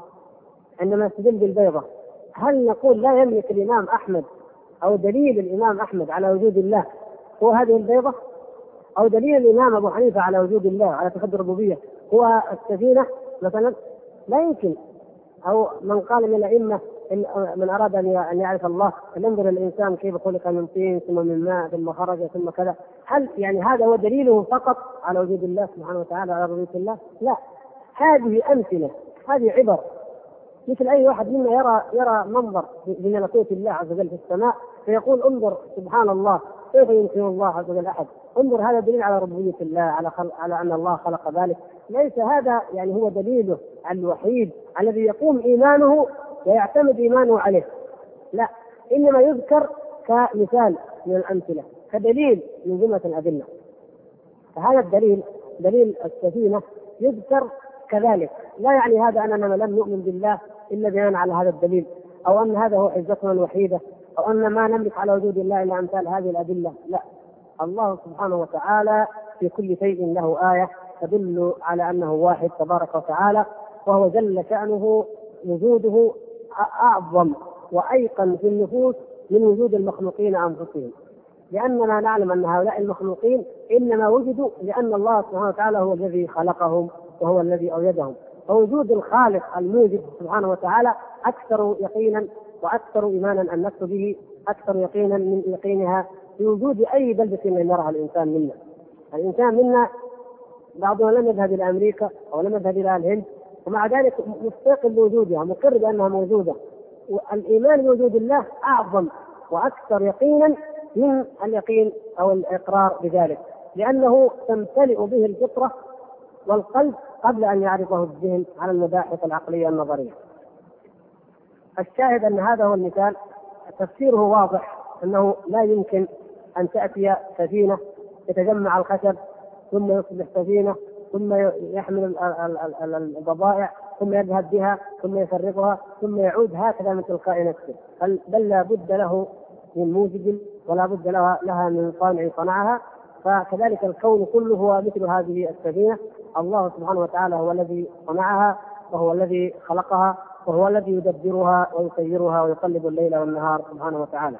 عندما يستدل بالبيضة، هل نقول لا يملك الإمام أحمد أو دليل الإمام أحمد على وجود الله هو هذه البيضة، أو دليل الإمام أبو حنيفة على وجود الله على توحيد الربوبية هو السفينة مثلا؟ لا يمكن. أو من قال من الأئمة من أراد أن يعرف الله فلينظر الإنسان كيف خلق من طين ثم من ماء ثم خرج ثم كذا. هل يعني هذا هو دليله فقط على وجود الله سبحانه وتعالى على ربوبية الله؟ لا، هذه أمثلة، هذه عبر، مثل أي واحد منا يرى منظر بملكوت الله عز وجل في السماء فيقول انظر سبحان الله كيف يمكن الله عز وجل أحد، انظر هذا دليل على ربوبية الله، على أن الله خلق ذلك. ليس هذا يعني هو دليله الوحيد الذي يقوم إيمانه ويعتمد إيمانه عليه، لا، إنما يذكر كمثال من الأمثلة، كدليل من جملة الأدلة. فهذا الدليل دليل السفينة يذكر كذلك، لا يعني هذا أننا لم نؤمن بالله إلا بناء على هذا الدليل، أو أن هذا هو حجتنا الوحيدة، أو أن ما نملك على وجود الله إلا أمثال هذه الأدلة. لا، الله سبحانه وتعالى في كل شيء له آية تدل على أنه واحد تبارك وتعالى، وهو جل شأنه وجوده أعظم وأيقن في النفوس من وجود المخلوقين أنفسهم، لأننا نعلم أن هؤلاء المخلوقين إنما وجدوا لأن الله سبحانه وتعالى هو الذي خلقهم وهو الذي أوجدهم. فوجود الخالق الموجد سبحانه وتعالى أكثر يقينا وأكثر إيمانا النفس به، أكثر يقينا من يقينها في وجود أي بلدة لم يرها الإنسان منا. الإنسان منا بعضنا لم يذهب إلى أمريكا أو لم يذهب إلى الهند، ومع ذلك مستيقن بوجودها، مقر بأنها موجودة. والإيمان بوجود الله أعظم وأكثر يقينا من اليقين أو الإقرار بذلك، لأنه تمتلئ به الفطرة والقلب قبل أن يعرفه الذهن على المباحث العقلية النظرية. الشاهد أن هذا هو المثال، تفسيره واضح، أنه لا يمكن أن تأتي سفينة يتجمع الخشب ثم يصبح سفينة ثم يحمل البضائع ثم يذهب بها ثم يفرقها ثم يعود هكذا من تلقاء نفسه، بل لا بد له من موجد ولا بد لها من صانع صنعها. فكذلك الكون كله هو مثل هذه السفينة، الله سبحانه وتعالى هو الذي صنعها وهو الذي خلقها وهو الذي يدبرها ويسيرها ويقلب الليل والنهار سبحانه وتعالى.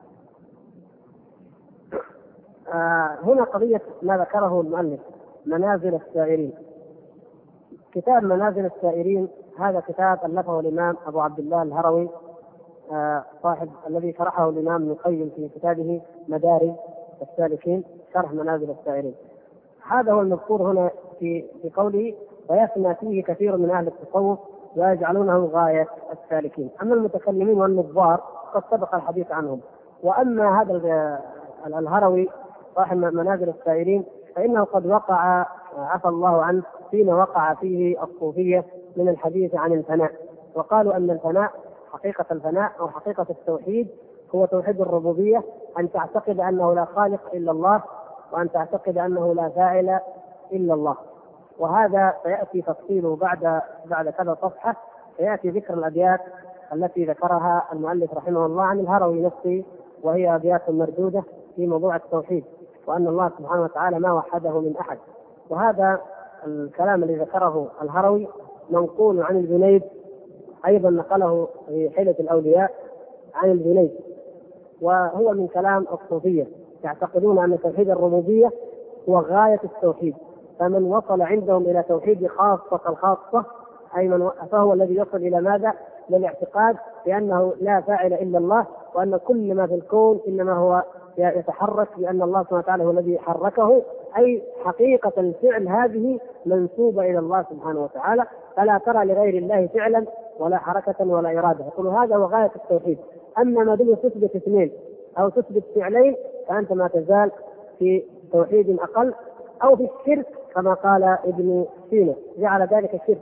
هنا قضية ما ذكره المؤلف منازل السائرين. كتاب منازل السائرين هذا كتاب ألفه الإمام أبو عبد الله الهروي، صاحب الذي شرحه الإمام ابن القيم في كتابه مدارج السالكين شرح منازل السائرين. هذا هو المذكور هنا في قوله ويثنى فيه كثير من أهل التصوف ويجعلونه غاية السالكين. أما المتكلمين والنظار قد سبق الحديث عنهم. وأما هذا الهروي صاحب منازل السائرين فإنه قد وقع عفى الله عنه فيما وقع فيه الصوفية من الحديث عن الفناء، وقالوا أن الفناء حقيقة الفناء أو حقيقة التوحيد هو توحيد الربوبية، أن تعتقد أنه لا خالق إلا الله وأن تعتقد أنه لا فاعل إلا الله. وهذا سيأتي تفصيله بعد كذا صفحة، سيأتي ذكر الأبيات التي ذكرها المؤلف رحمه الله عن الهروي نفسه، وهي أبيات مردودة في موضوع التوحيد وأن الله سبحانه وتعالى ما وحده من أحد. وهذا الكلام الذي ذكره الهروي منقول عن الجنيد، أيضا نقله في حيلة الأولياء عن الجنيد، وهو من كلام الصوفية، يعتقدون أن توحيد الربوبية هو غاية التوحيد، فمن وصل عندهم إلى توحيد خاصة الخاصة أي فهو الذي يصل إلى ماذا؟ للاعتقاد بأنه لا فاعل إلا الله، وأن كل ما في الكون إنما هو يتحرك بأن الله سبحانه وتعالى هو الذي حركه، أي حقيقة الفعل هذه منسوبة إلى الله سبحانه وتعالى، فلا ترى لغير الله فعلا ولا حركة ولا إرادة. يقول هذا هو غاية التوحيد. أما ما دام تثبت اثنين أو تثبت فعلين فأنت ما تزال في توحيد أقل أو في الشرك، كما قال ابن سينا جعل ذلك الشرك،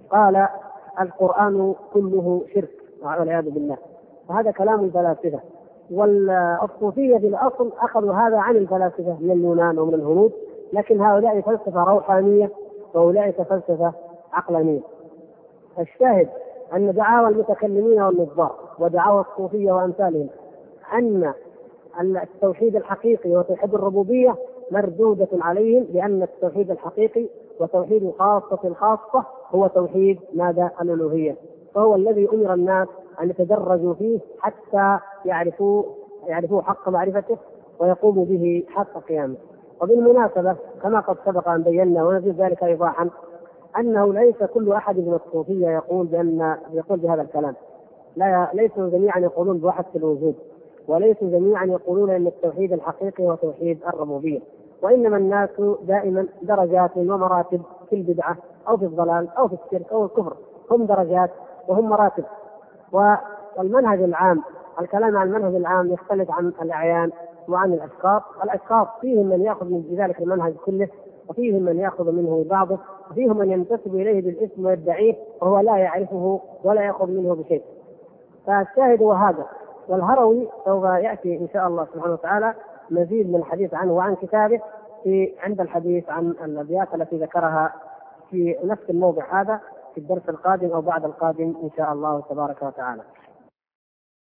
قال القرآن كله شرك والعياذ بالله. وهذا كلام الفلاسفة، والصوفية بالأصل أخذوا هذا عن الفلاسفة من اليونان ومن الهنود، لكن هؤلاء فلسفة روحانية وأولئك فلسفة عقلانية. الشاهد أن دعاوى المتكلمين والنظار ودعاوى الصوفية وأمثالهم أن التوحيد الحقيقي وتوحيد الربوبية مردودة عليهم، لأن التوحيد الحقيقي وتوحيد الخاصة الخاصة هو توحيد ماذا؟ الألوهية، فهو الذي أمر الناس أن يتدرجوا فيه حتى يعرفوا حق معرفته ويقوموا به حق قيامه. وبالمناسبة كما قد سبق أن بينا ونزيد ذلك إيضاحا أنه ليس كل أحد من الصوفية يقول بهذا الكلام، ليسوا جميعا يقولون بوحدة الوجود، وليسوا جميعا يقولون أن التوحيد الحقيقي هو توحيد الربوبية، وإنما الناس دائما درجات ومراتب في البدعة أو في الضلال أو في الشرك أو الكفر، هم درجات وهم مراتب. والمنهج العام، الكلام عن المنهج العام يختلف عن الأعيان وعن الأشخاص. الأشخاص فيهم من يأخذ من ذلك المنهج كله، وفيهم من يأخذ منه بعضه، وفيهم من ينتسب إليه بالاسم ويدعيه وهو لا يعرفه ولا يأخذ منه بشيء. فالشاهد هو هذا. والهروي سوف يأتي إن شاء الله سبحانه وتعالى مزيد من الحديث عنه وعن كتابه عند الحديث عن الأبيات التي ذكرها في نفس الموضع هذا في الدرس القادم أو بعد القادم إن شاء الله تبارك وتعالى.